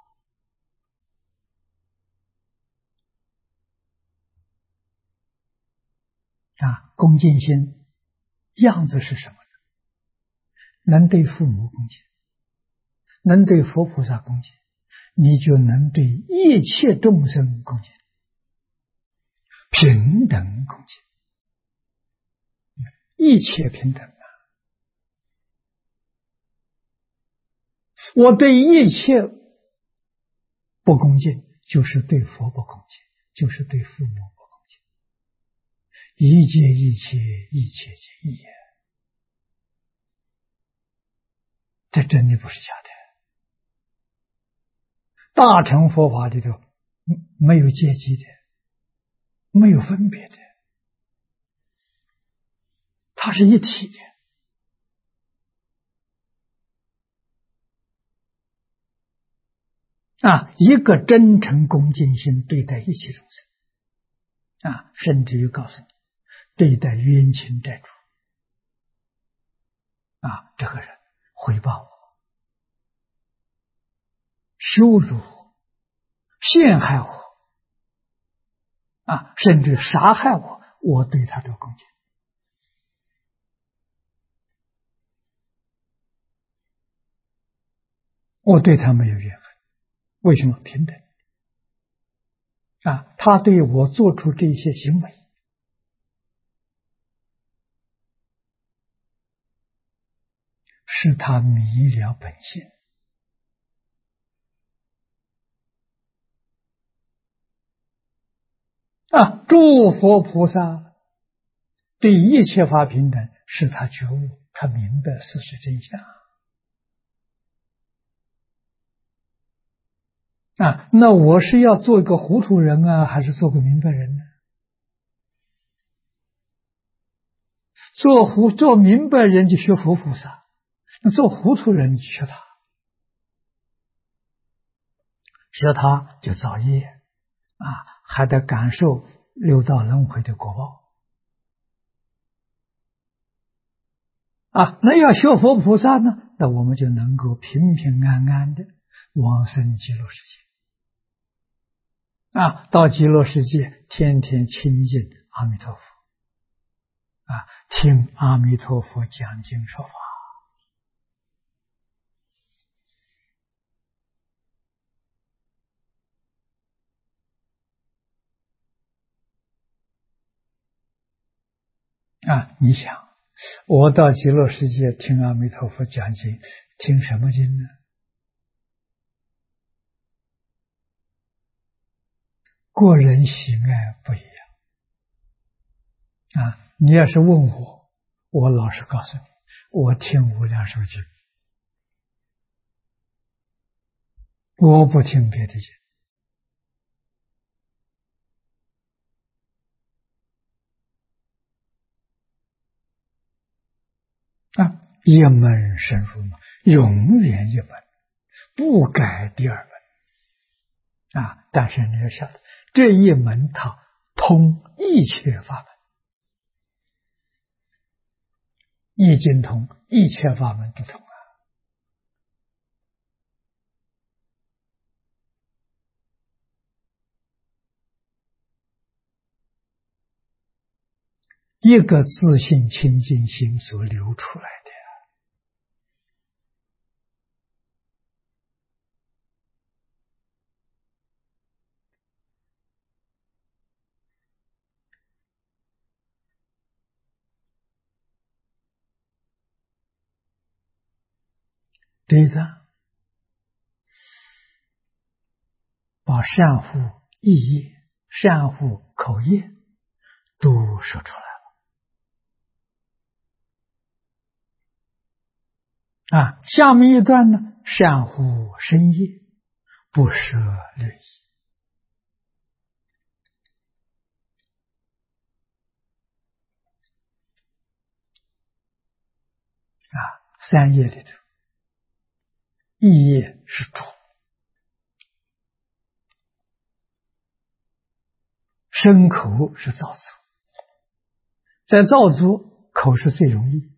啊。恭敬心样子是什么呢？能对父母恭敬，能对佛菩萨恭敬，你就能对一切众生恭敬，平等恭敬，一切平等啊！我对一切不恭敬，就是对佛不恭敬，就是对父母不恭敬。一切一切，一切皆一，这真的不是假的。大乘佛法里头没有阶级的，没有分别的，它是一体的啊！一个真诚恭敬心对待一切众生啊，甚至于告诉你，对待冤亲债主啊，这个人回报我、羞辱我、陷害我啊，甚至杀害我，我对他都恭敬。我对他没有怨恨，为什么？平等啊！他对我做出这些行为，是他迷了本性啊！诸佛菩萨对一切法平等，是他觉悟，他明白事实真相啊！那我是要做一个糊涂人啊，还是做个明白人呢？做明白人就学佛菩萨，那做糊涂人就学他，学他就造业啊，还得感受六道轮回的果报啊。那要学佛菩萨呢，那我们就能够平平安安的往生极乐世界啊，到极乐世界天天亲近阿弥陀佛啊，听阿弥陀佛讲经说法啊。你想，我到极乐世界听阿弥陀佛讲经，听什么经呢？个人喜爱不一样啊。你要是问我，我老实告诉你，我听无量寿经，我不听别的经啊。一门深入嘛，永远一门，不改第二门啊。但是你要晓得，这一门它通一切法门，一经通，一切法门都通一个自信清净心所流出来的。对的，把善护意业、善护口业都说出来了。下面一段呢，善护身业，不舍律仪。三业里头，意业是主，身口是造作，在造作口是最容易，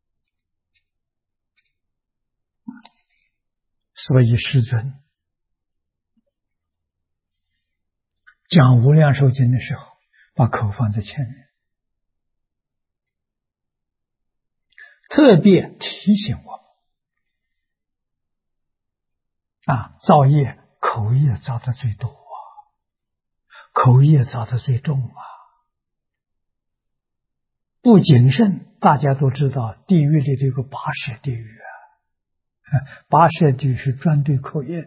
所以师尊讲无量寿经的时候，把口放在前面，特别提醒我们造业口业造的最多口业造的最重不谨慎，大家都知道地狱里头有个拔舌地狱拔舌地狱是专对口业的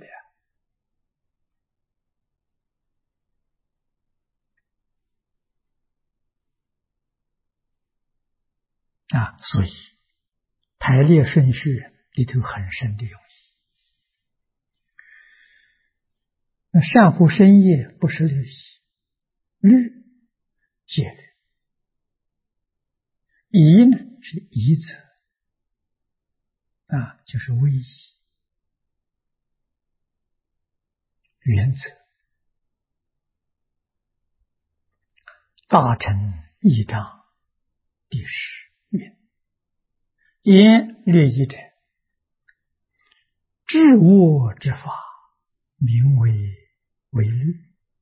所以排列顺序里头很深的用意。那善护身业不是律仪，律戒律，仪呢是仪则就是威仪原则。大乘义章第10云：言律仪者，治恶之法，名为律。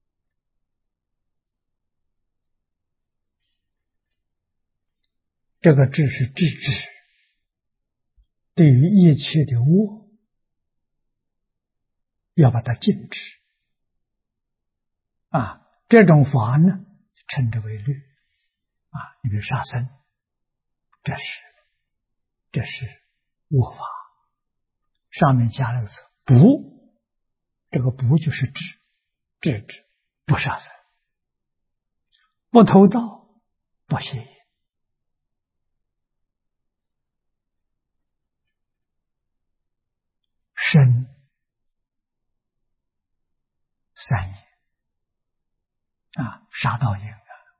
这个治是制止，对于一切的恶要把它禁止这种法呢称之为律你比如杀生，这是恶法，上面加了个词不，这个不就是制止，不杀生，不偷盗，不邪淫。身三业杀盗淫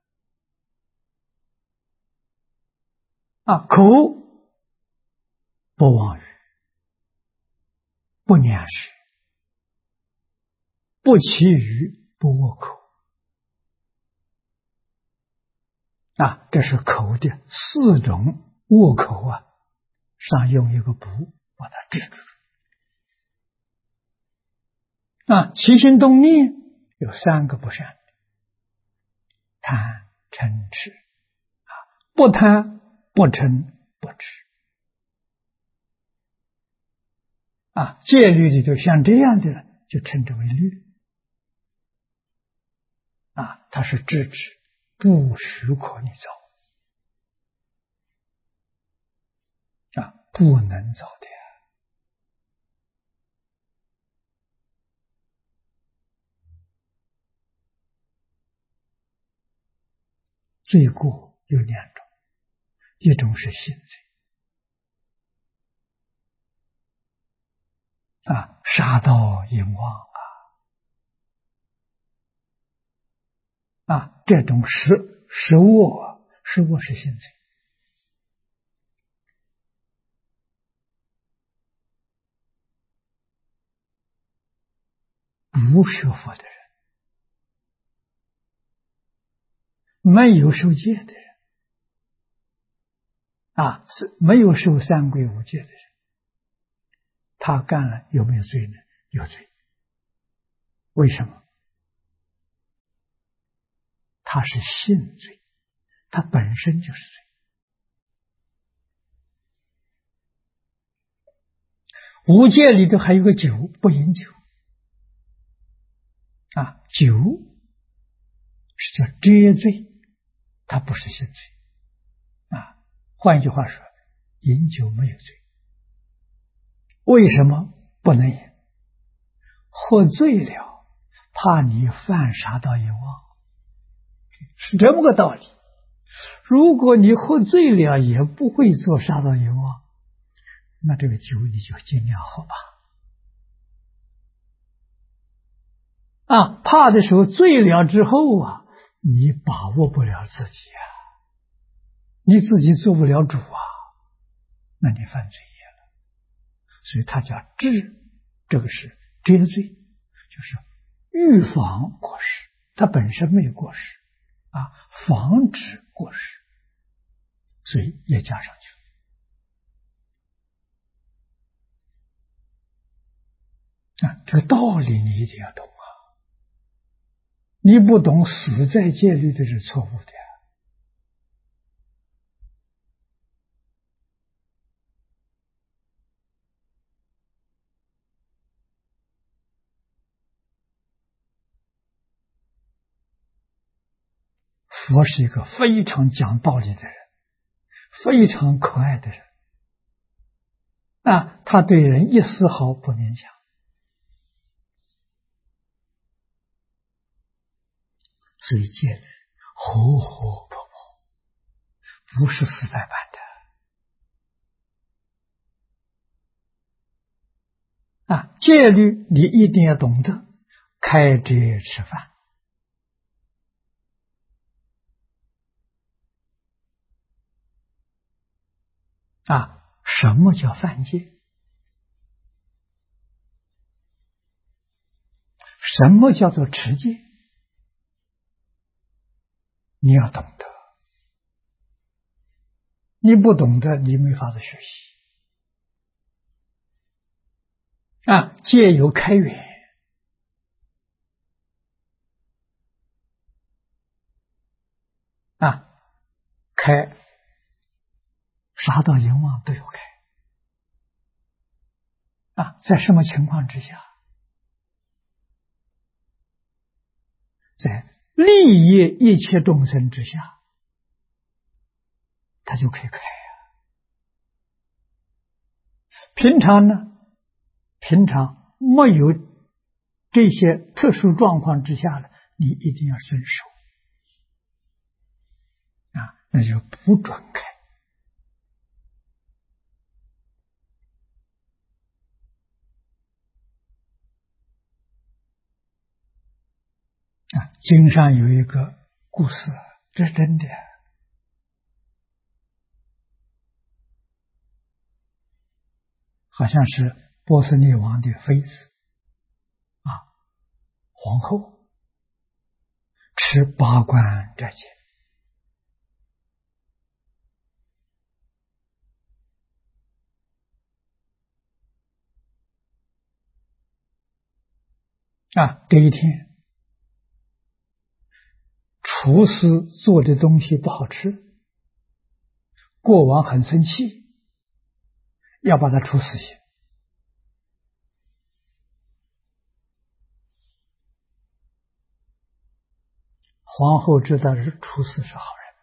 口不妄语，不念食，不绮语，不恶口这是口的4种恶口上用一个不把它制住起心动念有3个不善的，贪嗔痴不贪不嗔不痴戒律里头像这样的就称之为律它是制止，不许可你造不能造的罪过有2种，一种是性罪杀盗淫妄这种食恶是性罪。不学佛的人，没有受戒的人是没有受3皈5戒的人，他干了有没有罪呢？有罪。为什么？他是性罪， 它本身就是罪。五戒里头还有个酒，不饮酒啊，酒是叫遮罪，它不是性罪啊。换一句话说，饮酒没有罪。为什么不能饮？喝醉了，怕你犯杀盗淫妄，是这么个道理。如果你喝醉了也不会做杀盗淫妄，那这个酒你就尽量喝吧。啊，怕的时候醉了之后啊，你把握不了自己啊，你自己做不了主啊，那你犯罪业了。所以它叫治，这个是遮罪，就是预防过失，它本身没有过失啊，防止过失，所以也加上去了啊。这个道理你一定要懂啊，你不懂，死在戒律的是错误的。佛是一个非常讲道理的人，非常可爱的人啊，他对人一丝毫不勉强，所以戒律活活泼泼，不是死板板的啊。戒律你一定要懂得开斋吃饭啊。什么叫犯戒？什么叫做持戒？你要懂得，你不懂得，你没法子学习啊。戒有开源啊，开杀盗淫妄都有开啊。在什么情况之下？在利益一切众生之下，他就可以开啊。平常呢，平常没有这些特殊状况之下呢，你一定要遵守啊，那就不准开啊。经上有一个故事，这是真的，好像是波斯匿王的妃子啊，皇后吃八关斋戒啊。这一天厨师做的东西不好吃，国王很生气，要把他处死刑。皇后知道是处死是好人，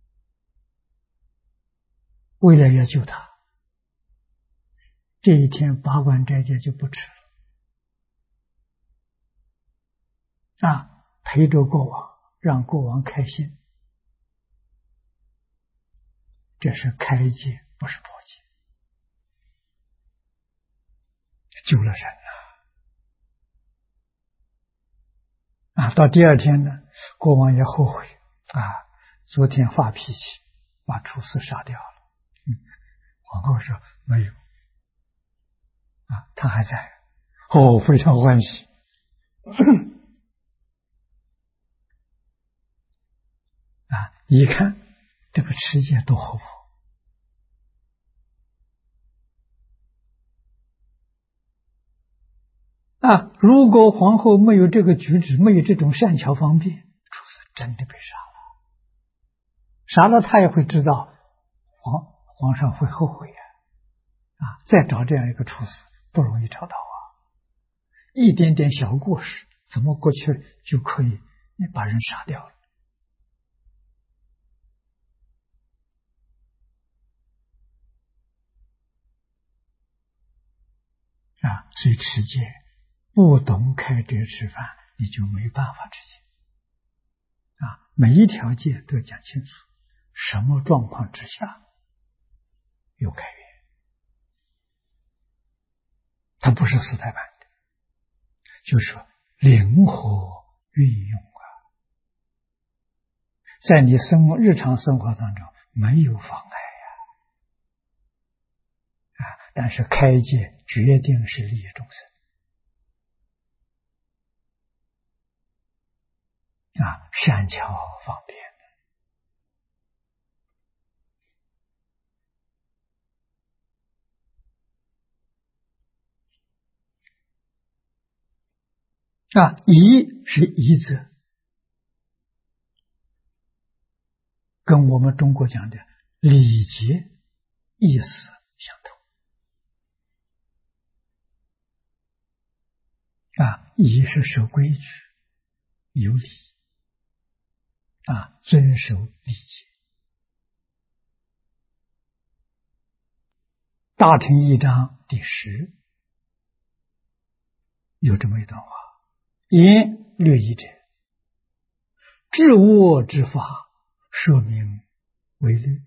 为了要救他，这一天八关斋戒就不吃了啊，陪着国王，让国王开心。这是开戒，不是破戒，救了人啊！到第二天呢，国王也后悔啊，昨天发脾气把厨师杀掉了。皇后说没有啊，他还在，哦，非常欢喜。啊，一看这个持戒多活泼啊！如果皇后没有这个举止，没有这种善巧方便，厨师真的被杀了， 杀了他也会知道，皇上会后悔呀！再找这样一个处死不容易找到啊！一点点小过失，怎么过去就可以把人杀掉了？所以持戒不懂开遮吃饭，你就没办法持戒。每一条戒都要讲清楚，什么状况之下有开源，它不是死呆板的，就是说灵活运用在你日常生活当中没有妨碍但是开戒决定是利益众生善巧方便仪是仪则，跟我们中国讲的礼节意思相同仪是守规矩有礼遵守礼节。大庭义章第10有这么一段话：言略仪者，治恶之法，说明为律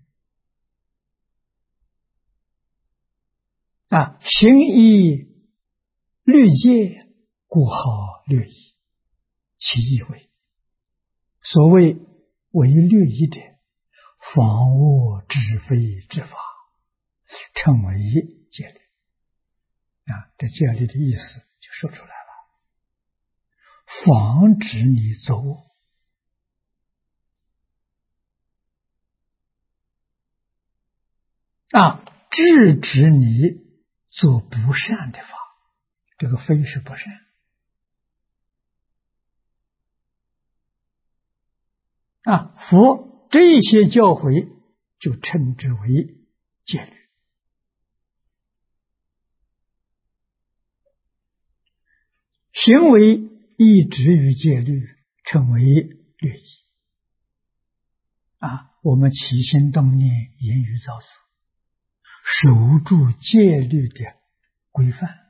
行义律戒，故号律仪。其意为，所谓为律仪者，防恶之非之法，称为戒律这戒律的意思就说出来了，防止你走恶制止你做不善的法，这个非是不善佛这些教诲就称之为戒律。行为依止于戒律，称为律仪我们起心动念言语造作，守住戒律的规范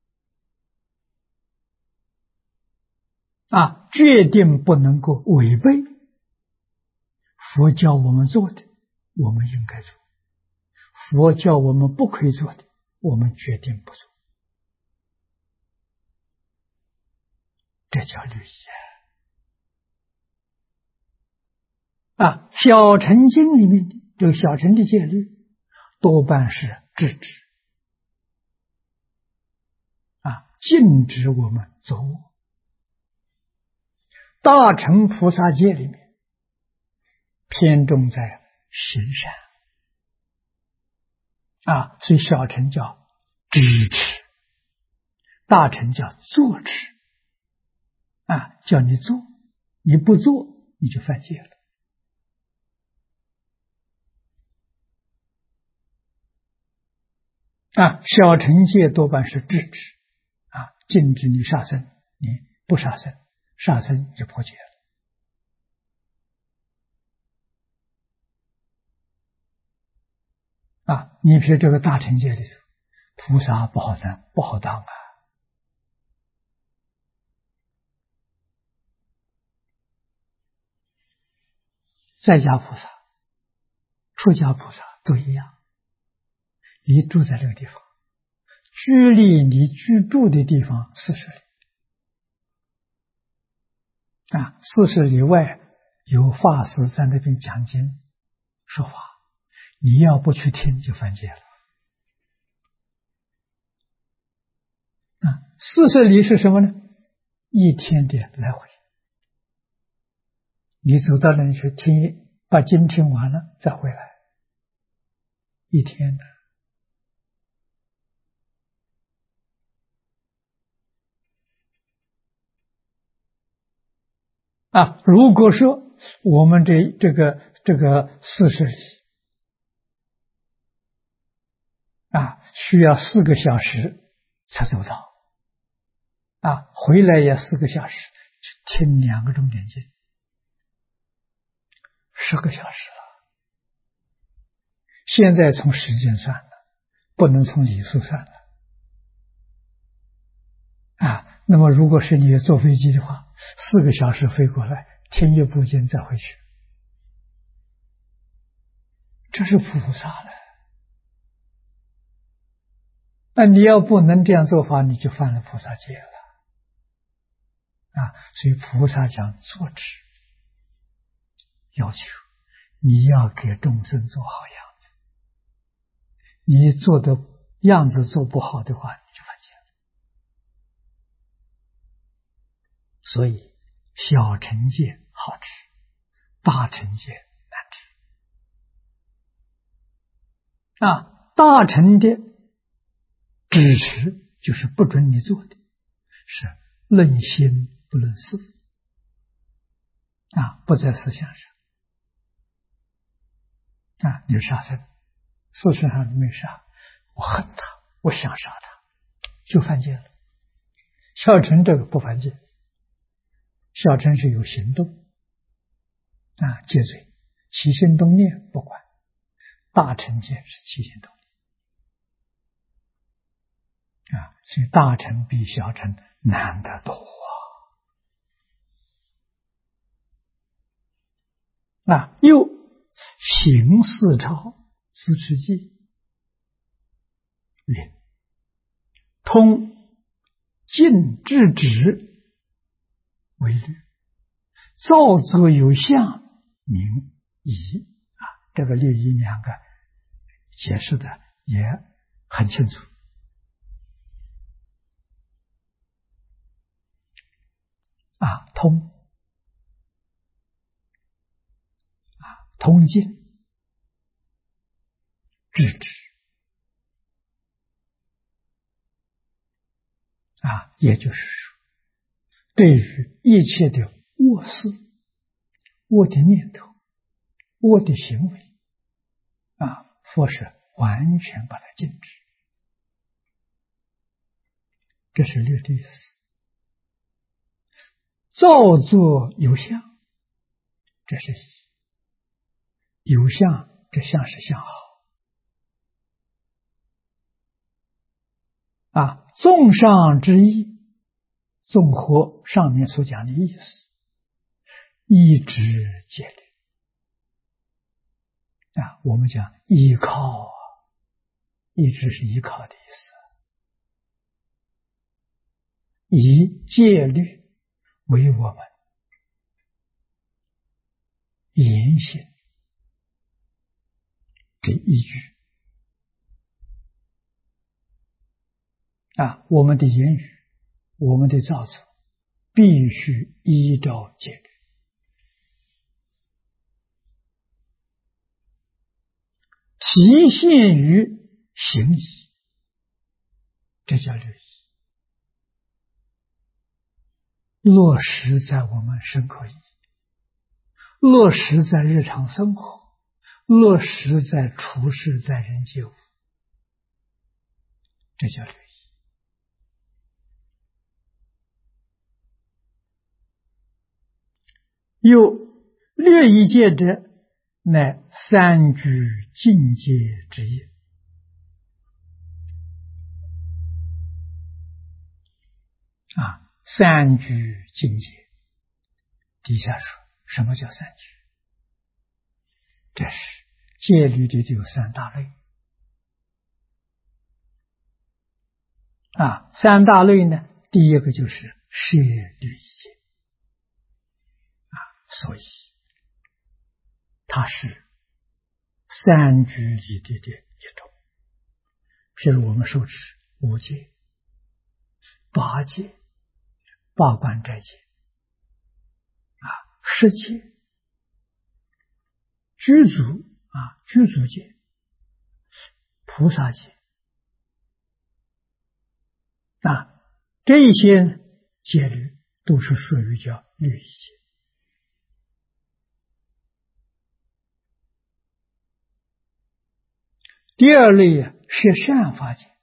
决定不能够违背佛教我们做的，我们应该做；佛教我们不可以做的，我们决定不做。这叫律仪小乘经里面这个小乘的戒律多半是制止禁止我们走恶。大乘菩萨戒里面偏重在行善所以小乘叫支持，大乘叫坐持叫你做，你不做你就犯戒了小乘戒多半是制止禁止你杀生，你不杀生，杀生就破戒了你比如这个大乘戒里头，菩萨不好当在家菩萨、出家菩萨都一样，你住在这个地方，距离你居住的地方40里40里外有法师在那边讲经说法，你要不去听就犯戒了40里是什么呢？一天的来回，你走到那里去听，把经听完了再回来，一天的如果说我们这这个40里需要4个小时才走到回来也4个小时，听2个钟点经，10个小时了。现在从时间算了，不能从里数算了那么如果是你坐飞机的话，4个小时飞过来，听一部经再回去，这是菩萨了。那你要不能这样做法，你就犯了菩萨戒了所以菩萨讲坐持，要求你要给众生做好样子，你做的样子做不好的话，你就犯戒了。所以小乘戒好持，大乘戒难持大乘的支持就是不准你做的，是论心不论事不在思想上你是杀生，事实上你没杀，我恨他，我想杀他，就犯戒了。小乘这个不犯戒，小乘是有行动戒罪，起心动念不管，大乘戒是起心动念所以大乘比小乘难得多又行四超四持戒令通禁制止为律，造作有相名仪这个律仪2个解释的也很清楚通禁制止也就是说，对于一切的恶事、恶的念头、恶的行为佛是完全把它禁止，这是律的意思。造作有相，这是有相，这相是相好综上之意，综合上面所讲的意思，依止戒律我们讲依靠一直是依靠的意思，以戒律为我们言行的依据我们的言语，我们的造作必须依照戒律，体现于行仪，这叫律仪，落实在我们身口意，落实在日常生活，落实在处事在人接物，这叫律仪。又略一戒者，乃三居境界之业三居境界，底下说什么叫三居？这是戒律里有3大类3大类呢，第一个就是摄律仪戒所以它是三居里的一种。譬如我们受持5戒、8戒、八关斋戒10戒、居足戒、菩萨戒这些戒律都是属于叫律仪戒第二类是善法界，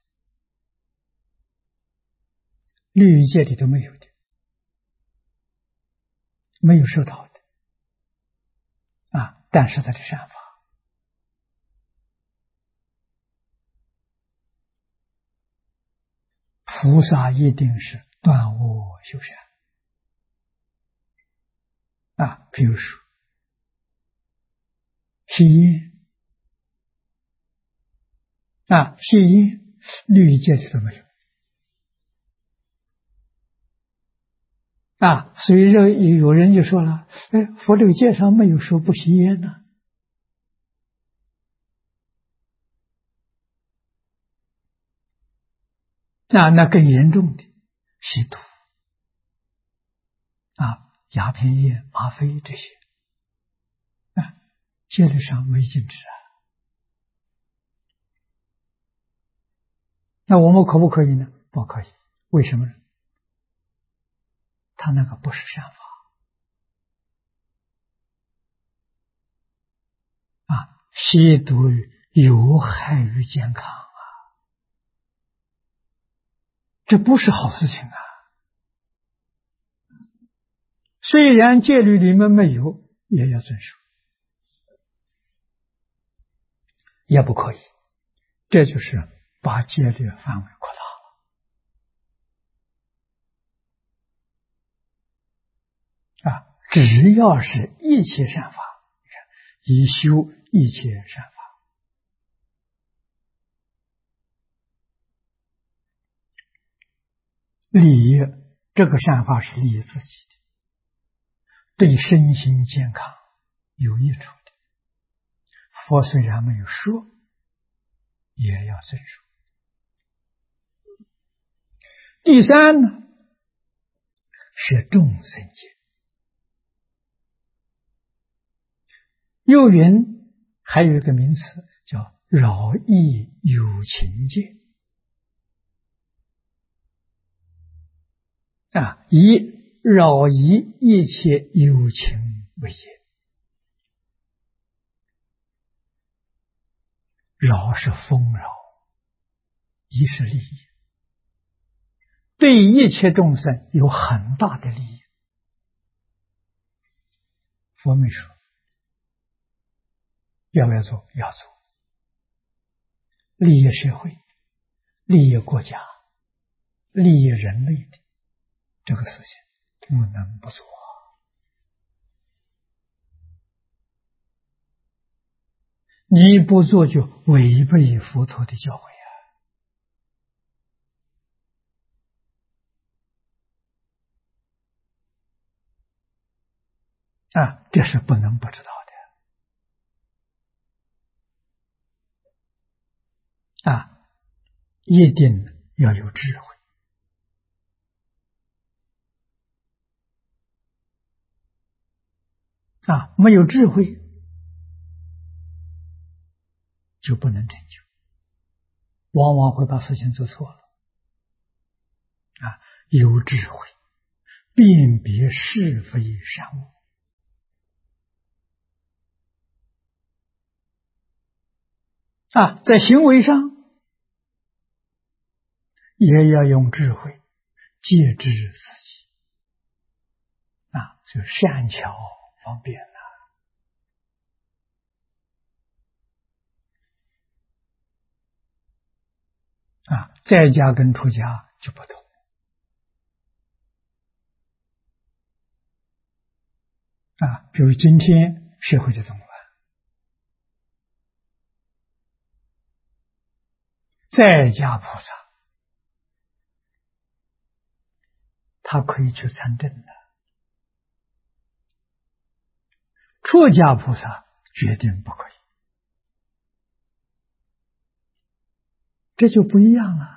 律仪界里都没有的，没有受到的但是它的善法，菩萨一定是断恶修善比如说吸烟吸烟，律仪界里都没有所以有人就说了，佛六戒上没有说不吸烟呢。那更严重的吸毒鸦片烟、吗啡这些戒律上没禁止那我们可不可以呢？不可以。为什么呢？他那个不是善法吸毒有害于健康这不是好事情虽然戒律里面没有，也要遵守，也不可以。这就是把戒律范围扩大了只要是一切善法，以修一切善法。利益这个善法是利益自己的，对身心健康有益处的，佛虽然没有说，也要遵守。第三呢，是众生戒。又云还有一个名词叫饶益有情戒以饶益一切有情为戒。饶是丰饶，益是利益，对一切众生有很大的利益。佛没说要不要做，要做，利益社会、利益国家、利益人类的这个事情不能不做你不做就违背佛陀的教诲这是不能不知道的一定要有智慧没有智慧就不能成就，往往会把事情做错了有智慧辨别是非善恶在行为上也要用智慧戒制自己就善巧方便在家跟出家就不同比如今天社会的动乱，在家菩萨他可以去参政的，出家菩萨决定不可以，这就不一样了。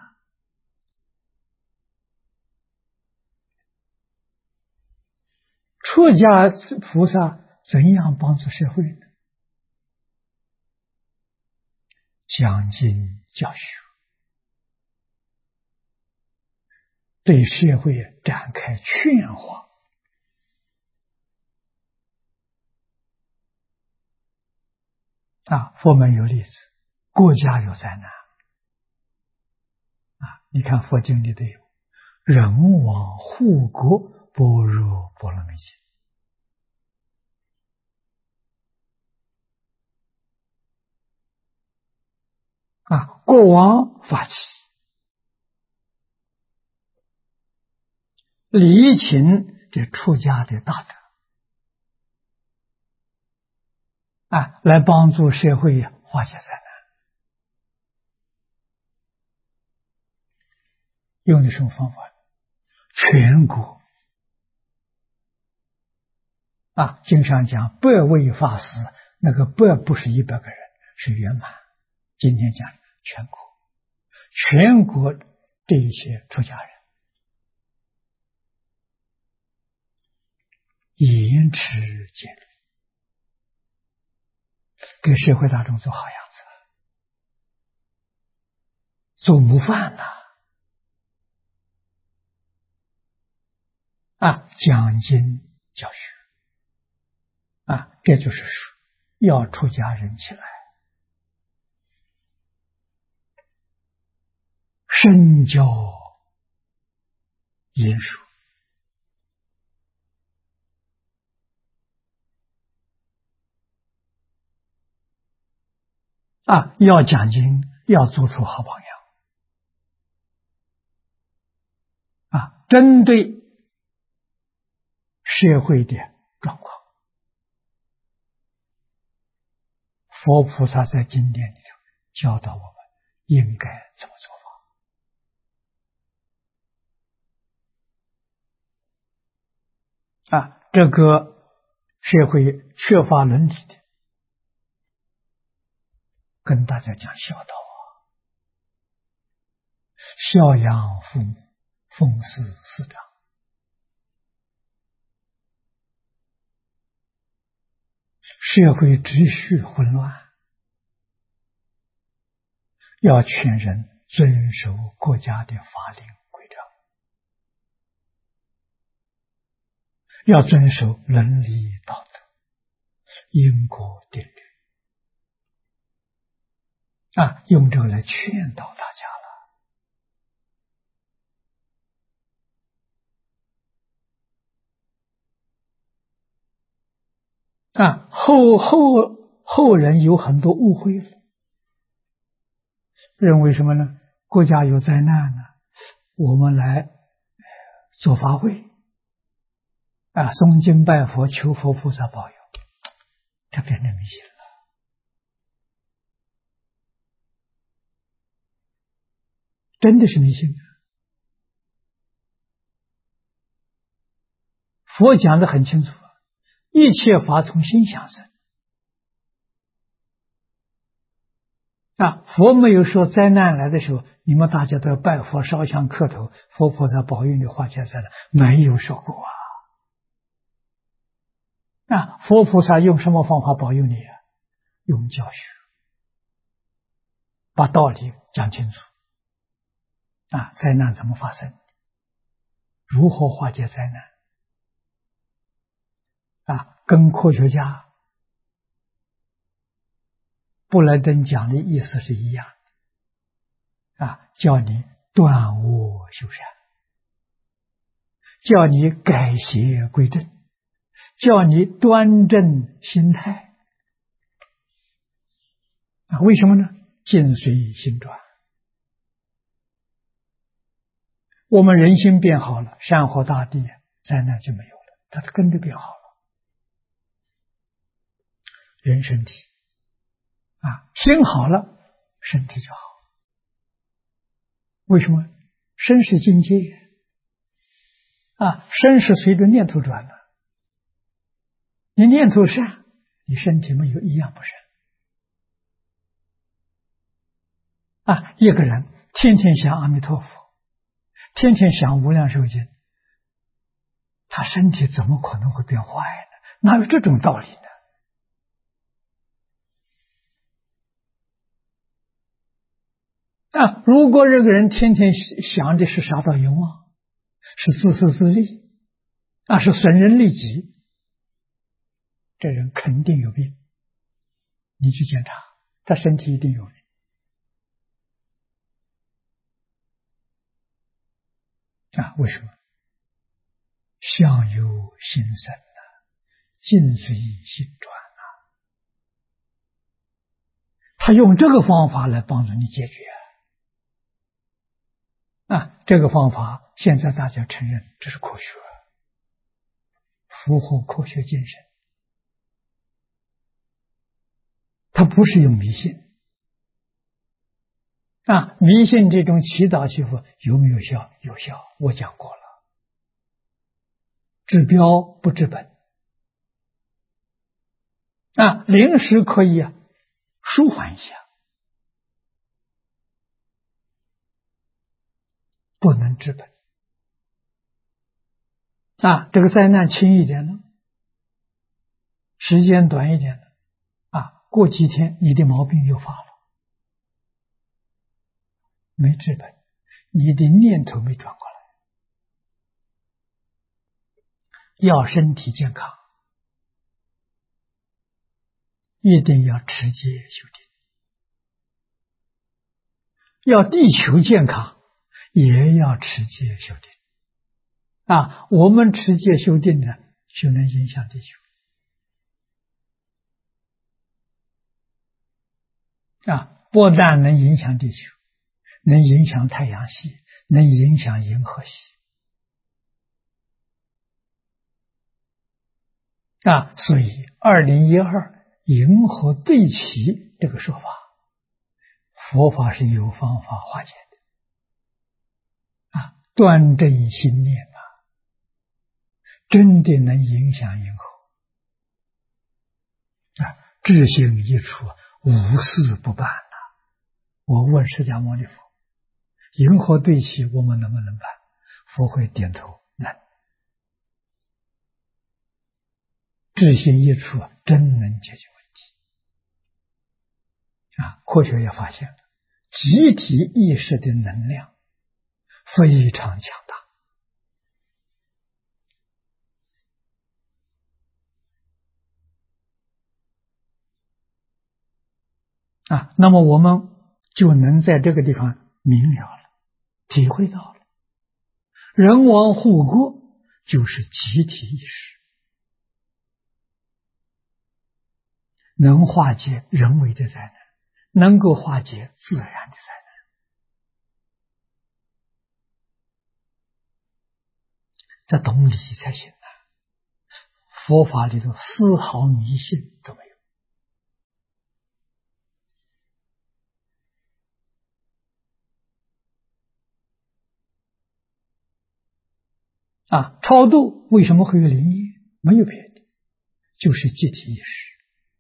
出家菩萨怎样帮助社会呢？讲经教学，对社会展开劝化佛门有例子， 国家有灾难啊！你看佛经里头有人亡护国，般若波罗蜜经啊，国王发起礼请这出家的大德啊，来帮助社会化解灾难，用的什么方法？全国啊，经常讲百位法师，那个百不是100个人，是圆满。今天讲全国，全国这一些出家人严持戒律，给社会大众做好样子，做模范呐！啊，讲经教学啊，这就是要出家人起来，身教言说啊，要讲经，要做出好榜样啊，针对社会的状况，佛菩萨在经典里头教导我们应该怎么做法啊。这个社会缺乏伦理的，跟大家讲孝道啊，孝养父母，奉事师长。社会秩序混乱，要劝人遵守国家的法令规章，要遵守伦理道德、因果定律啊，用这个来劝导大家了啊。后人有很多误会了，认为什么呢？国家有灾难呢，我们来做法会啊，诵经拜佛，求佛菩萨保佑，这变成迷信了。真的是迷信。佛讲得很清楚，一切法从心想生啊。佛没有说灾难来的时候，你们大家都要拜佛、烧香、磕头，佛菩萨保佑你化解灾难，没有说过啊。那佛菩萨用什么方法保佑你啊？用教学，把道理讲清楚啊，灾难怎么发生，如何化解灾难啊，跟科学家布莱登讲的意思是一样啊，叫你断恶修善，叫你改邪归正，叫你端正心态啊。为什么呢？境随心转，我们人心变好了，山河大地灾难就没有了，它跟着变好了。人身体啊，心好了，身体就好。为什么？身是境界啊，身是随着念头转的。你念头善，你身体没有一样不善啊。一个人天天想阿弥陀佛，天天想无量寿经，他身体怎么可能会变坏呢？哪有这种道理呢？啊，如果这个人天天想的是杀盗淫妄，是自私自利，啊，是损人利己，这人肯定有病。你去检查，他身体一定有病为什么？相由心生境随心转他用这个方法来帮助你解决这个方法现在大家承认这是科学，符合科学精神，它不是用迷信迷信这种祈祷祈福有没有效？有效，我讲过了，治标不治本临时可以舒缓一下，不能治本这个灾难轻一点呢，时间短一点的过几天你的毛病又发了，没治本，你的念头没转过来，要身体健康，一定要持戒修定，要地球健康，也要持戒修定我们持戒修定呢，就能影响地球不但能影响地球，能影响太阳系，能影响银河系所以2012银河对齐这个说法，佛法是有方法化解的端正心念真的能影响银河智行一处，无事不办我问释迦牟尼佛，银河对齐我们能不能办？佛会点头，能。智行一处真能解决问题科学也发现了集体意识的能量非常强大那么我们就能在这个地方明了了，体会到了人亡护国就是集体意识，能化解人为的灾难，能够化解自然的灾难，这懂理才行佛法里头丝毫迷信都没有超度为什么会有灵验？没有别的，就是集体意识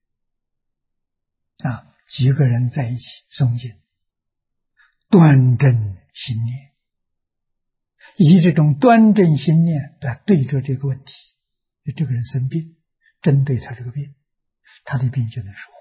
几个人在一起诵经，端正心念，以这种端正心念来对着这个问题，这个人生病，针对他这个病，他的病就能舒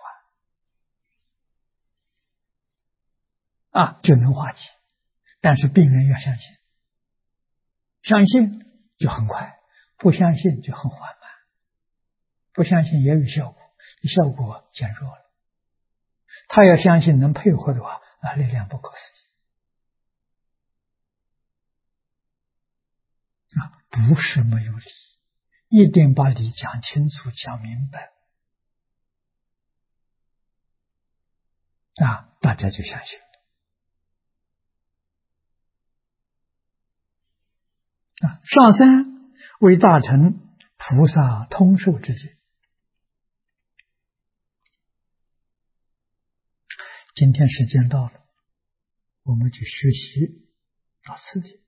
缓就能化解。但是病人要相信，相信就很快，不相信就很缓慢，不相信也有效果，效果减弱了。他要相信能配合的话力量不可思议不是没有理，一定把理讲清楚讲明白大家就相信上山为大乘菩萨通受之戒。今天时间到了，我们就学习到此地。